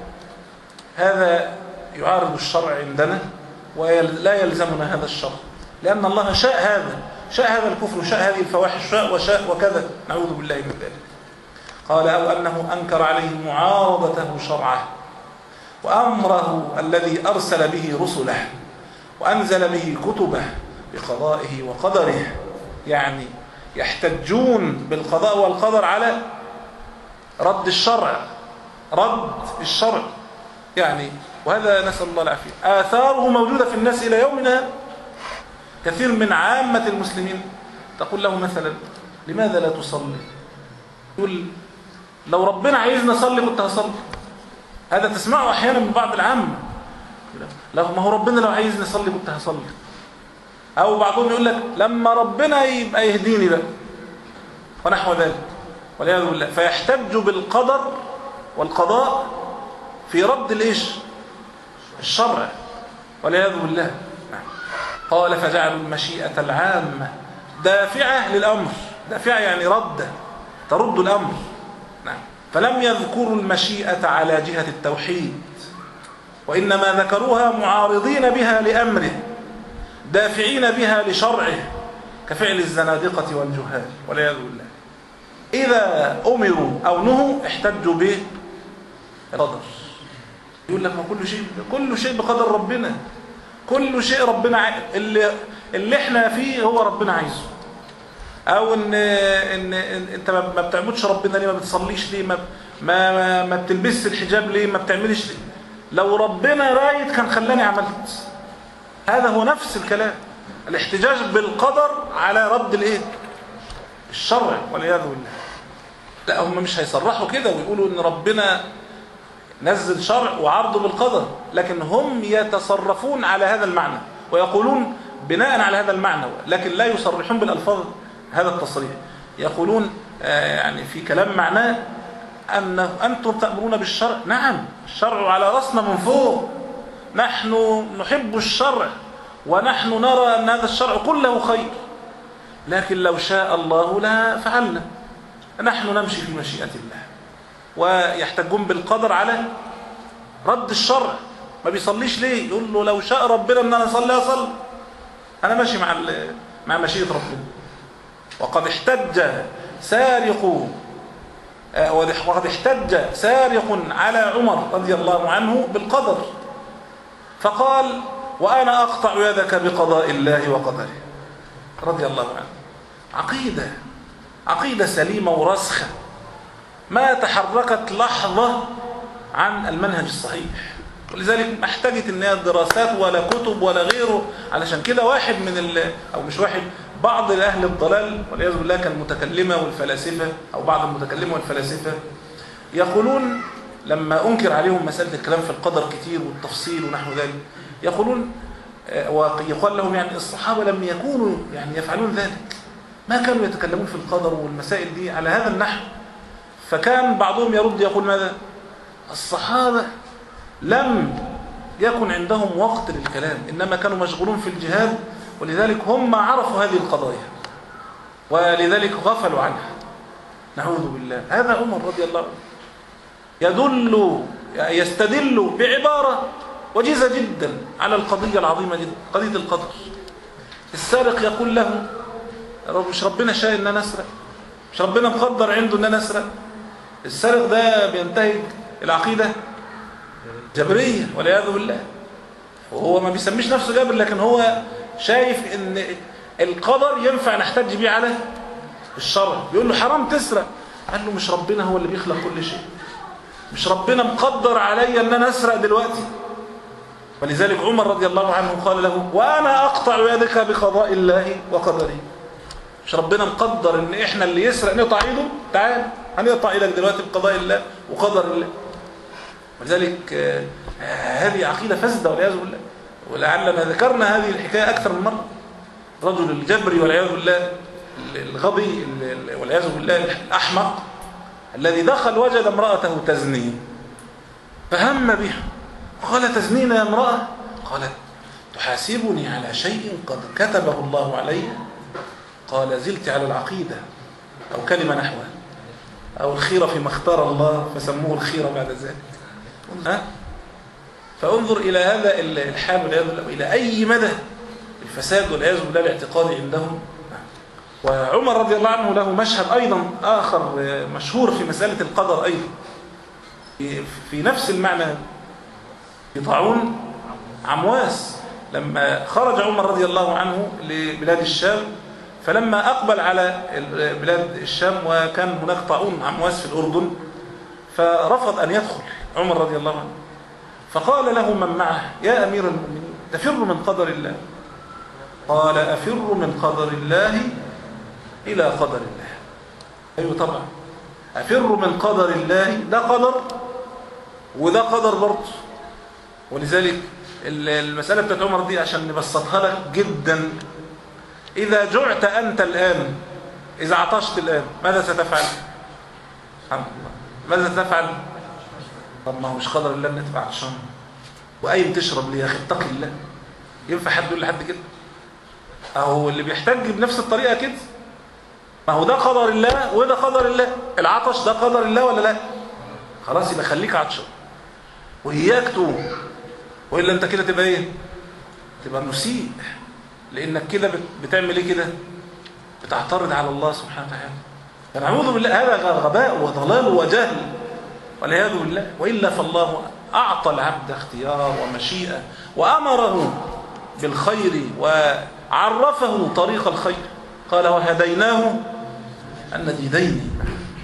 هذا يعارض الشرع عندنا ولا يلزمنا هذا الشرع، لأن الله شاء هذا، شاء هذا الكفر وشاء هذه الفواحش شاء وشاء وكذا، نعوذ بالله من ذلك. قال أو أنه أنكر عليه معارضته شرعه وأمره الذي أرسل به رسله وأنزل به كتبه بقضائه وقدره. يعني يحتجون بالقضاء والقدر على رد الشرع، رد الشرع يعني. وهذا نسأل الله العافية آثاره موجودة في الناس إلى يومنا. كثير من عامة المسلمين تقول له مثلا لماذا لا تصلي؟ يقول لو ربنا عايزنا نصلي كنت هصلي. هذا تسمعه أحيانا من بعض العامة، لو ما هو ربنا لو عايز نصلي كنت هصلي. أو بعضهم يقول لك لما ربنا يبقى يهديني بقى ونحو ذلك والعياذ بالله. فيحتج بالقدر والقضاء في رد الإيش؟ الشرع والعياذ بالله. قال فجعلوا المشيئة العامة دافعة للأمر، دافعة يعني رد، ترد الأمر. نعم. فلم يذكروا المشيئة على جهة التوحيد، وإنما ذكروها معارضين بها لأمره دافعين بها لشرعه كفعل الزنادقة والجهال والعياذ بالله. إذا أمروا أو نهوا احتجوا به قدر. يقول لك ما كل شيء كل شيء بقدر ربنا، كل شيء ربنا عايز، اللي اللي احنا فيه هو ربنا عايزه. او ان ان, إن انت ما بتعبدش ربنا ليه، ما بتصليش ليه، ما ما ما بتلبسش الحجاب ليه، ما بتعملش ليه. لو ربنا رايد كان خلاني عملت. هذا هو نفس الكلام، الاحتجاج بالقدر على رد الايه؟ الشرع والعياذ بالله. لا هم مش هيصرحوا كده ويقولوا ان ربنا نزل شرع وعرضه بالقدر، لكن هم يتصرفون على هذا المعنى ويقولون بناء على هذا المعنى، لكن لا يصرحون بالألفاظ هذا التصريح. يقولون آه يعني في كلام معناه أن أنتم تأمرون بالشرع. نعم، الشرع على رأسنا من فوق، نحن نحب الشرع ونحن نرى أن هذا الشرع كله خير، لكن لو شاء الله لا فعلنا. نحن نمشي في مشيئة الله. ويحتجون بالقدر على رد الشرع. ما بيصليش ليه؟ يقول له لو شاء ربنا ان انا اصلي اصلي، انا ماشي مع مع مشيئة ربنا. وقد احتج سارق وقد احتج سارق على عمر رضي الله عنه بالقدر، فقال وانا اقطع يدك بقضاء الله وقدره رضي الله عنه. عقيدة عقيدة سليمة ورسخة ما تحركت لحظة عن المنهج الصحيح، ولذلك ما احتاجت ان هي دراسات ولا كتب ولا غيره. علشان كده واحد من ال... او مش واحد، بعض اهل الضلال والعياذ بالله كالمتكلمة والفلاسفة او بعض المتكلمة والفلاسفة يقولون لما انكر عليهم مسألة الكلام في القدر كتير والتفصيل ونحو ذلك، يقولون ويقال لهم يعني الصحابة لم يكونوا يعني يفعلون ذلك، ما كانوا يتكلمون في القدر والمسائل دي على هذا النحو. فكان بعضهم يرد يقول ماذا؟ الصحابة لم يكن عندهم وقت للكلام، إنما كانوا مشغولون في الجهاد، ولذلك هم عرفوا هذه القضايا ولذلك غفلوا عنها. نعوذ بالله. هذا عمر رضي الله عنه يدل يستدل بعبارة وجيزة جدا على القضية العظيمة جدا، قضية القدر. السارق يقول له مش ربنا شاء ان انا اسرق؟ مش ربنا مقدر عنده ان انا اسرق؟ السارق ده بينتهج العقيدة جبرية والعياذ بالله، وهو ما بيسميش نفسه جابر، لكن هو شايف ان القدر ينفع نحتج بيه على الشرع. بيقول له حرام تسرق، قال له مش ربنا هو اللي بيخلق كل شيء؟ مش ربنا مقدر علي ان انا اسرق دلوقتي؟ ولذلك عمر رضي الله عنه قال له وانا اقطع يدك بقضاء الله وقدره. مش ربنا مقدر ان احنا اللي يسرق نقطع ايده؟ تعال هنقطع ايدك دلوقتي بقضاء الله وقدر الله. ولذلك آه هذه عقيدة فاسدة والعياذ بالله، ولعلنا ذكرنا هذه الحكاية أكثر من مرة. رجل الجبري والعياذ بالله، الغبي والعياذ بالله، الأحمق الذي دخل وجد امرأته تزني فهم بها، قال تزنين يا امرأة؟ قالت تحاسبني على شيء قد كتبه الله علي؟ قال زلت على العقيدة، أو كلمة نحوها، أو الخير فيما اختار الله فسموه الخير بعد ذلك. ها؟ فانظر إلى هذا الحال والعياذ بالله، إلى أي مدى الفساد والعياذ بالله الاعتقادي عندهم. وعمر رضي الله عنه له مشهد أيضا آخر مشهور في مسألة القدر أيضا في نفس المعنى، في طاعون عمواس، لما خرج عمر رضي الله عنه لبلاد الشام، فلما أقبل على بلاد الشام وكان هناك طاعون عمواس في الأردن، فرفض أن يدخل عمر رضي الله عنه، فقال له من معه يا أمير المؤمنين تفر من قدر الله؟ قال أفر من قدر الله إلى قدر الله. أيوة طبعا، أفر من قدر الله، ده قدر وده قدر برضه. ولذلك المسألة بتاعت عمر دي عشان نبسطها لك جدا، إذا جعت أنت الآن، إذا عطشت الآن، ماذا ستفعل؟ الحمد لله. ماذا تفعل؟ طب ما هو مش قدر الله ان تبقى عطشان وقايم تشرب ليه يا اخي؟ اتقي الله. ينفع حد يقول لحد كده؟ اهو اللي بيحتج بنفس الطريقه كده. ما هو ده قدر الله وده قدر الله. العطش ده قدر الله ولا لا؟ خلاص يبقى خليك عطشان وإياك توم، والا انت كده تبقى ايه؟ تبقى مسيء، لانك كده بتعمل ايه كده؟ بتعترض على الله سبحانه وتعالى. فنعوذ بالله، هذا غباء وضلال وجهل والعياذ بالله. وإلا فالله أعطى العبد اختيار ومشيئة، وأمره بالخير وعرفه طريق الخير، قال وهديناه النجدين.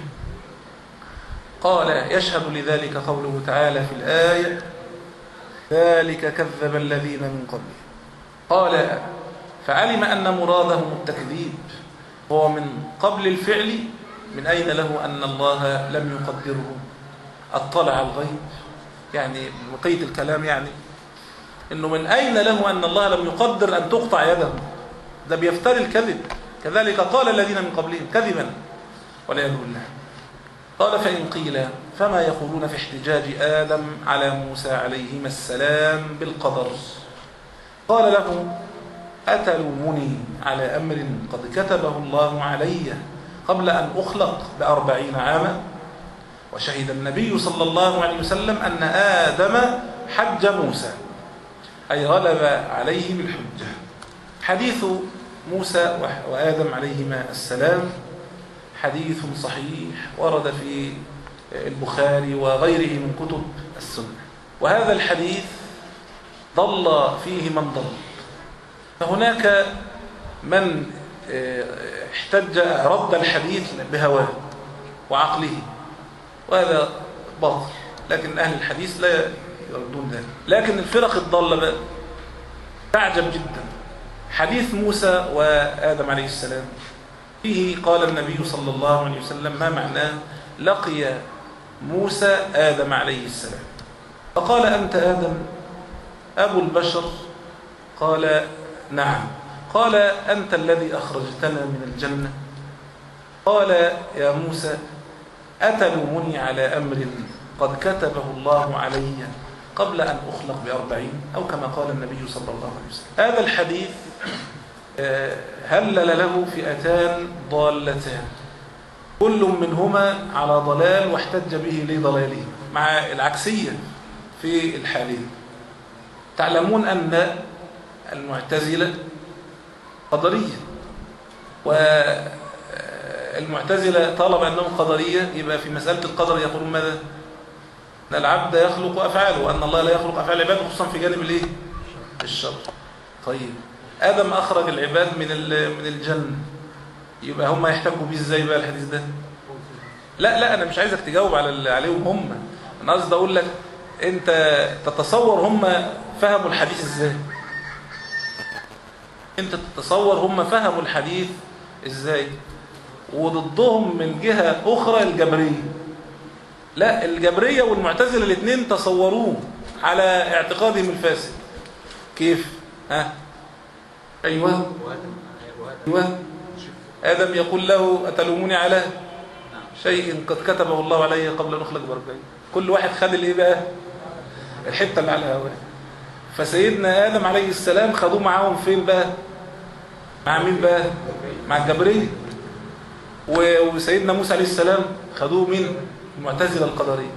قال يشهد لذلك قوله تعالى في الآية ذلك كذب الذين من قبله. قال فعلم أن مرادهم التكذيب هو من قبل الفعل، من أين له أن الله لم يقدره؟ اطلع على الغيب، يعني بقية الكلام يعني انه من اين له ان الله لم يقدر ان تقطع يده؟ ده بيفتري الكذب. كذلك قال الذين من قبلهم كذبا والعياذ بالله. قال فإن قيل فما يقولون في احتجاج آدم على موسى عليهما السلام بالقدر؟ قال له أتلومني على أمر قد كتبه الله علي قبل أن أخلق بأربعين عاما؟ وشهد النبي صلى الله عليه وسلم أن آدم حج موسى، أي غلب عليه بالحجة. حديث موسى وآدم عليهما السلام حديث صحيح ورد في البخاري وغيره من كتب السنة، وهذا الحديث ضل فيه من ضل. فهناك من احتج رد الحديث بهواه وعقله، وهذا باطل، لكن أهل الحديث لا يردون ذلك. لكن الفرق الضالة بقى تعجب جدا. حديث موسى وآدم عليه السلام فيه قال النبي صلى الله عليه وسلم ما معناه لقي موسى آدم عليه السلام، فقال أنت آدم أبو البشر؟ قال نعم. قال أنت الذي أخرجتنا من الجنة؟ قال يا موسى أتلومني على أمر قد كتبه الله علي قبل أن أخلق بأربعين، أو كما قال النبي صلى الله عليه وسلم. هذا الحديث هلل له فئتان ضالتان، كل منهما على ضلال واحتج به لضلاله، مع العكسية في الحالين. تعلمون أن المعتزلة قدرية، والمعتزلة طالما أنهم قدرية يبقى في مسألة القدر يقولون ماذا؟ أن العبد يخلق أفعاله، وأن الله لا يخلق أفعال العباد، خصوصا في جانب الايه؟ الشر. طيب آدم أخرج العباد من من الجنة، يبقى هم يحتاجوا بيه ازاي بقى الحديث ده؟ لا لا أنا مش عايزك تجاوب على عليهم هم، أنا قصدي أقول لك أنت تتصور هم فهموا الحديث ازاي؟ أنت تتصور هم فهموا الحديث ازاي؟ وضدهم من جهة أخرى الجبرية. لا، الجبرية والمعتزلة الاثنين تصوروه على اعتقادهم الفاسد. كيف؟ ها؟ أيوة أيوة آدم يقول له أتلوموني على شيء قد كتبه الله علي قبل أن أخلق بأربعين. كل واحد خد الإيه بقى؟ الحتة اللي على هواه. فسيدنا آدم عليه السلام خدوه معاهم فين بقى؟ مع مين بقى؟ مع الجبرية. وسيدنا موسى عليه السلام خدوه من المعتزلة القدرية.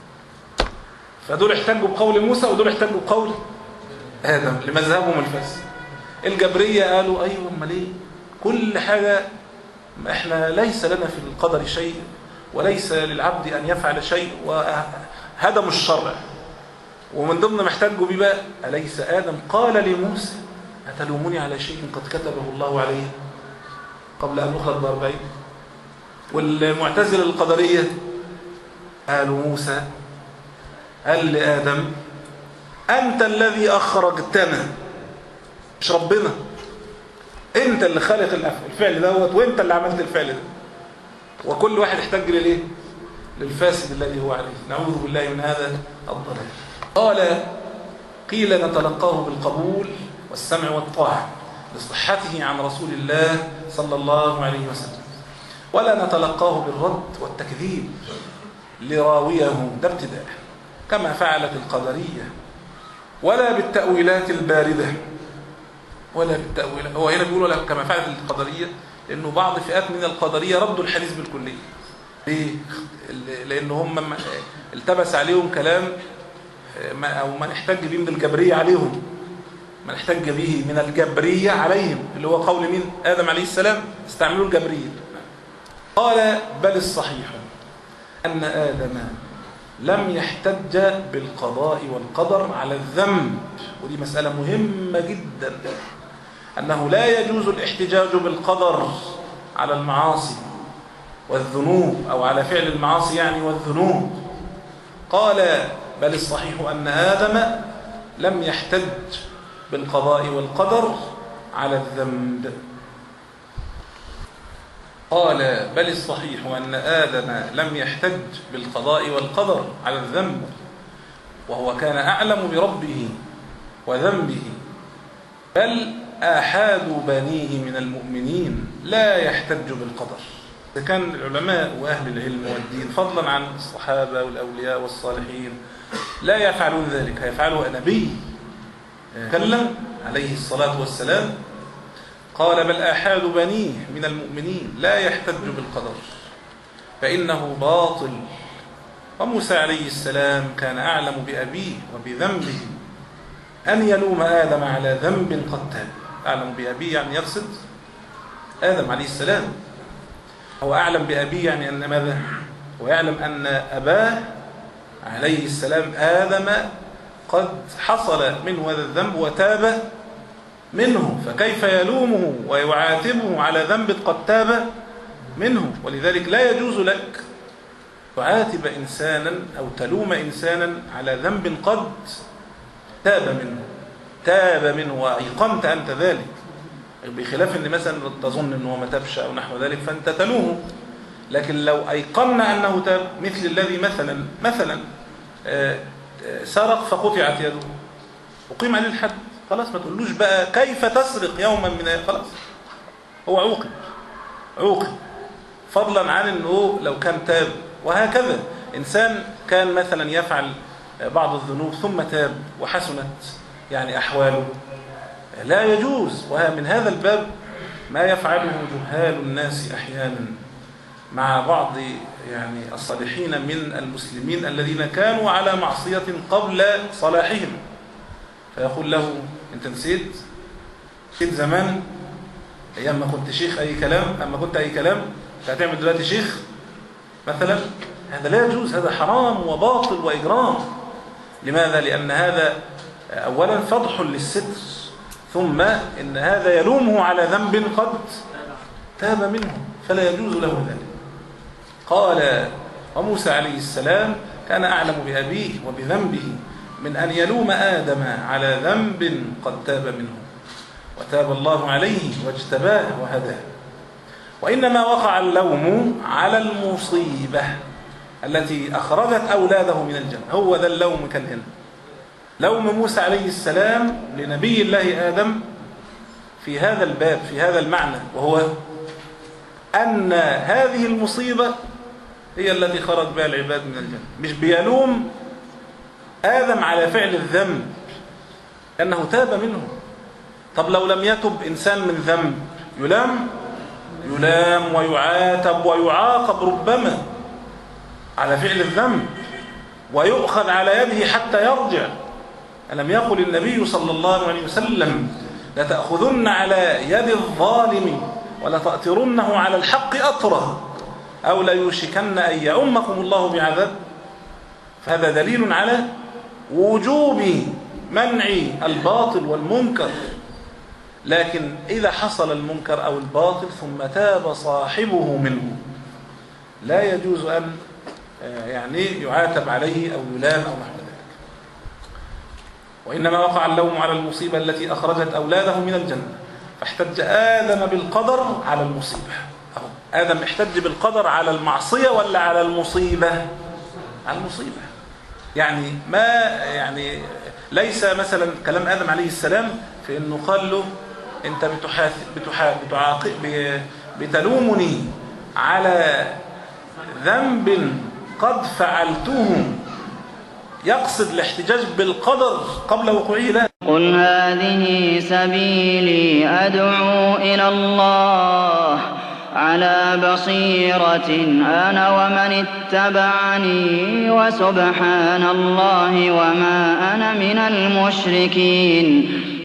فدول احتجوا بقول موسى ودول احتجوا بقول آدم لمذهبهم الفاسد. الجبرية قالوا أيوة أمال إيه؟ كل حاجة احنا ليس لنا في القدر شيء، وليس للعبد أن يفعل شيء، وهدموا الشرع. ومن ضمن ما احتجوا بيه بقى أليس آدم قال لموسى أتلومني على شيء قد كتبه الله عليه قبل أن نخلق بأربعين؟ والمعتزلة القدرية قالوا موسى قال لآدم أنت الذي أخرجتنا، مش ربنا، أنت اللي خلق الفعل دوت وأنت اللي عملت الفعل ده. وكل واحد احتج للإيه؟ للفاسد الذي هو عليه. نعوذ بالله من هذا الضلال. قال قيل نتلقاه بالقبول والسمع والطاعة لصحته عن رسول الله صلى الله عليه وسلم، ولا نتلقاه بالرد والتكذيب لراويه ده ابتداء كما فعلت القدرية، ولا بالتأويلات الباردة، ولا بالتأويلات. هو هنا بيقول ولا كما فعلت القدرية، لأنه بعض فئات من القدرية ردوا الحديث بالكلية. ليه؟ لأن هم التبس عليهم كلام أو ما نحتاج به من الجبرية عليهم، ما نحتاج به من الجبرية عليهم، اللي هو قول مين؟ آدم عليه السلام، استعملوا الجبرية. قال بل الصحيح أن آدم لم يحتج بالقضاء والقدر على الذنب، ودي مسألة مهمة جدا، أنه لا يجوز الاحتجاج بالقدر على المعاصي والذنوب، أو على فعل المعاصي يعني والذنوب. قال بل الصحيح أن آدم لم يحتج بالقضاء والقدر على الذنب. قال بل الصحيح أن آدم لم يحتج بالقضاء والقدر على الذنب، وهو كان أعلم بربه وذنبه، بل آحاد بنيه من المؤمنين لا يحتج بالقدر. إذا كان العلماء وأهل العلم والدين فضلا عن الصحابة والأولياء والصالحين لا يفعلون ذلك، هيفعله نبي تكلم عليه الصلاة والسلام قال بل آحاد بنيه من المؤمنين لا يحتج بالقدر فإنه باطل. وموسى عليه السلام كان أعلم بأبيه وبذنبه أن يلوم آدم على ذنب قد تاب. أعلم بأبيه يعني يقصد آدم عليه السلام. هو أعلم بأبيه يعني أن ماذا؟ ويعلم أن أباه عليه السلام آدم قد حصل منه هذا الذنب وتاب منه، فكيف يلومه ويعاتبه على ذنب قد تاب منه؟ ولذلك لا يجوز لك تعاتب إنسانا أو تلوم إنسانا على ذنب قد تاب منه تاب منه وأيقنت أنت ذلك، بخلاف أن مثلا تظن أنه ما تابش أو نحو ذلك فأنت تلومه. لكن لو أيقنا أنه تاب، مثل الذي مثلا مثلا سرق فقطعت يده وقيم عليه الحد، خلاص ما تقولوش بقى كيف تسرق يوما من أيام، خلاص هو عوقب عوقب فضلا عن أنه لو كان تاب. وهكذا إنسان كان مثلا يفعل بعض الذنوب ثم تاب وحسنت يعني أحواله، لا يجوز. ومن هذا الباب ما يفعله جهال الناس أحيانا مع بعض يعني الصالحين من المسلمين الذين كانوا على معصية قبل صلاحهم، فيقول له أنت نسيت نسيت زمان أيام ما كنت شيخ أي كلام، أما كنت أي كلام هتعمل دلوقتي شيخ مثلا. هذا لا يجوز، هذا حرام وباطل وإجرام. لماذا؟ لأن هذا أولا فضح للستر، ثم إن هذا يلومه على ذنب قد تاب منه، فلا يجوز له ذلك. قال وموسى عليه السلام كان أعلم بأبيه وبذنبه من أن يلوم آدم على ذنب قد تاب منه، وتاب الله عليه واجتباه وهداه. وإنما وقع اللوم على المصيبة التي أخرجت أولاده من الجنة، هو ذا اللوم كان هنا. لوم موسى عليه السلام لنبي الله آدم في هذا الباب، في هذا المعنى، وهو أن هذه المصيبة هي التي خرج بها العباد من الجنة. مش بيلوم آدم على فعل الذنب أنه تاب منه. طب لو لم يتب إنسان من ذنب يلام يلام ويعاتب ويعاقب ربما على فعل الذنب ويؤخذ على يده حتى يرجع. ألم يقل النبي صلى الله عليه وسلم لتأخذن على يد الظالم ولتأطرنه على الحق أطرا أو ليوشكن أن يؤمكم الله بعذاب؟ فهذا دليل على وجوب منع الباطل والمنكر. لكن إذا حصل المنكر أو الباطل ثم تاب صاحبه منه لا يجوز أن يعني يعاتب عليه أو يلام أو نحو ذلك. وإنما وقع اللوم على المصيبة التي أخرجت أولاده من الجنة، فاحتج آدم بالقدر على المصيبة. أو آدم احتج بالقدر على المعصية ولا على المصيبة؟ على المصيبة. يعني ما يعني ليس مثلا كلام آدم عليه السلام في أنه قال له أنت بتعاقب بتلومني على ذنب قد فعلته، يقصد الاحتجاج بالقدر قبل وقوعه. لا، قل هذه سبيلي أدعو إلى الله على بصيرة أنا ومن اتبعني وسبحان الله وما أنا من المشركين.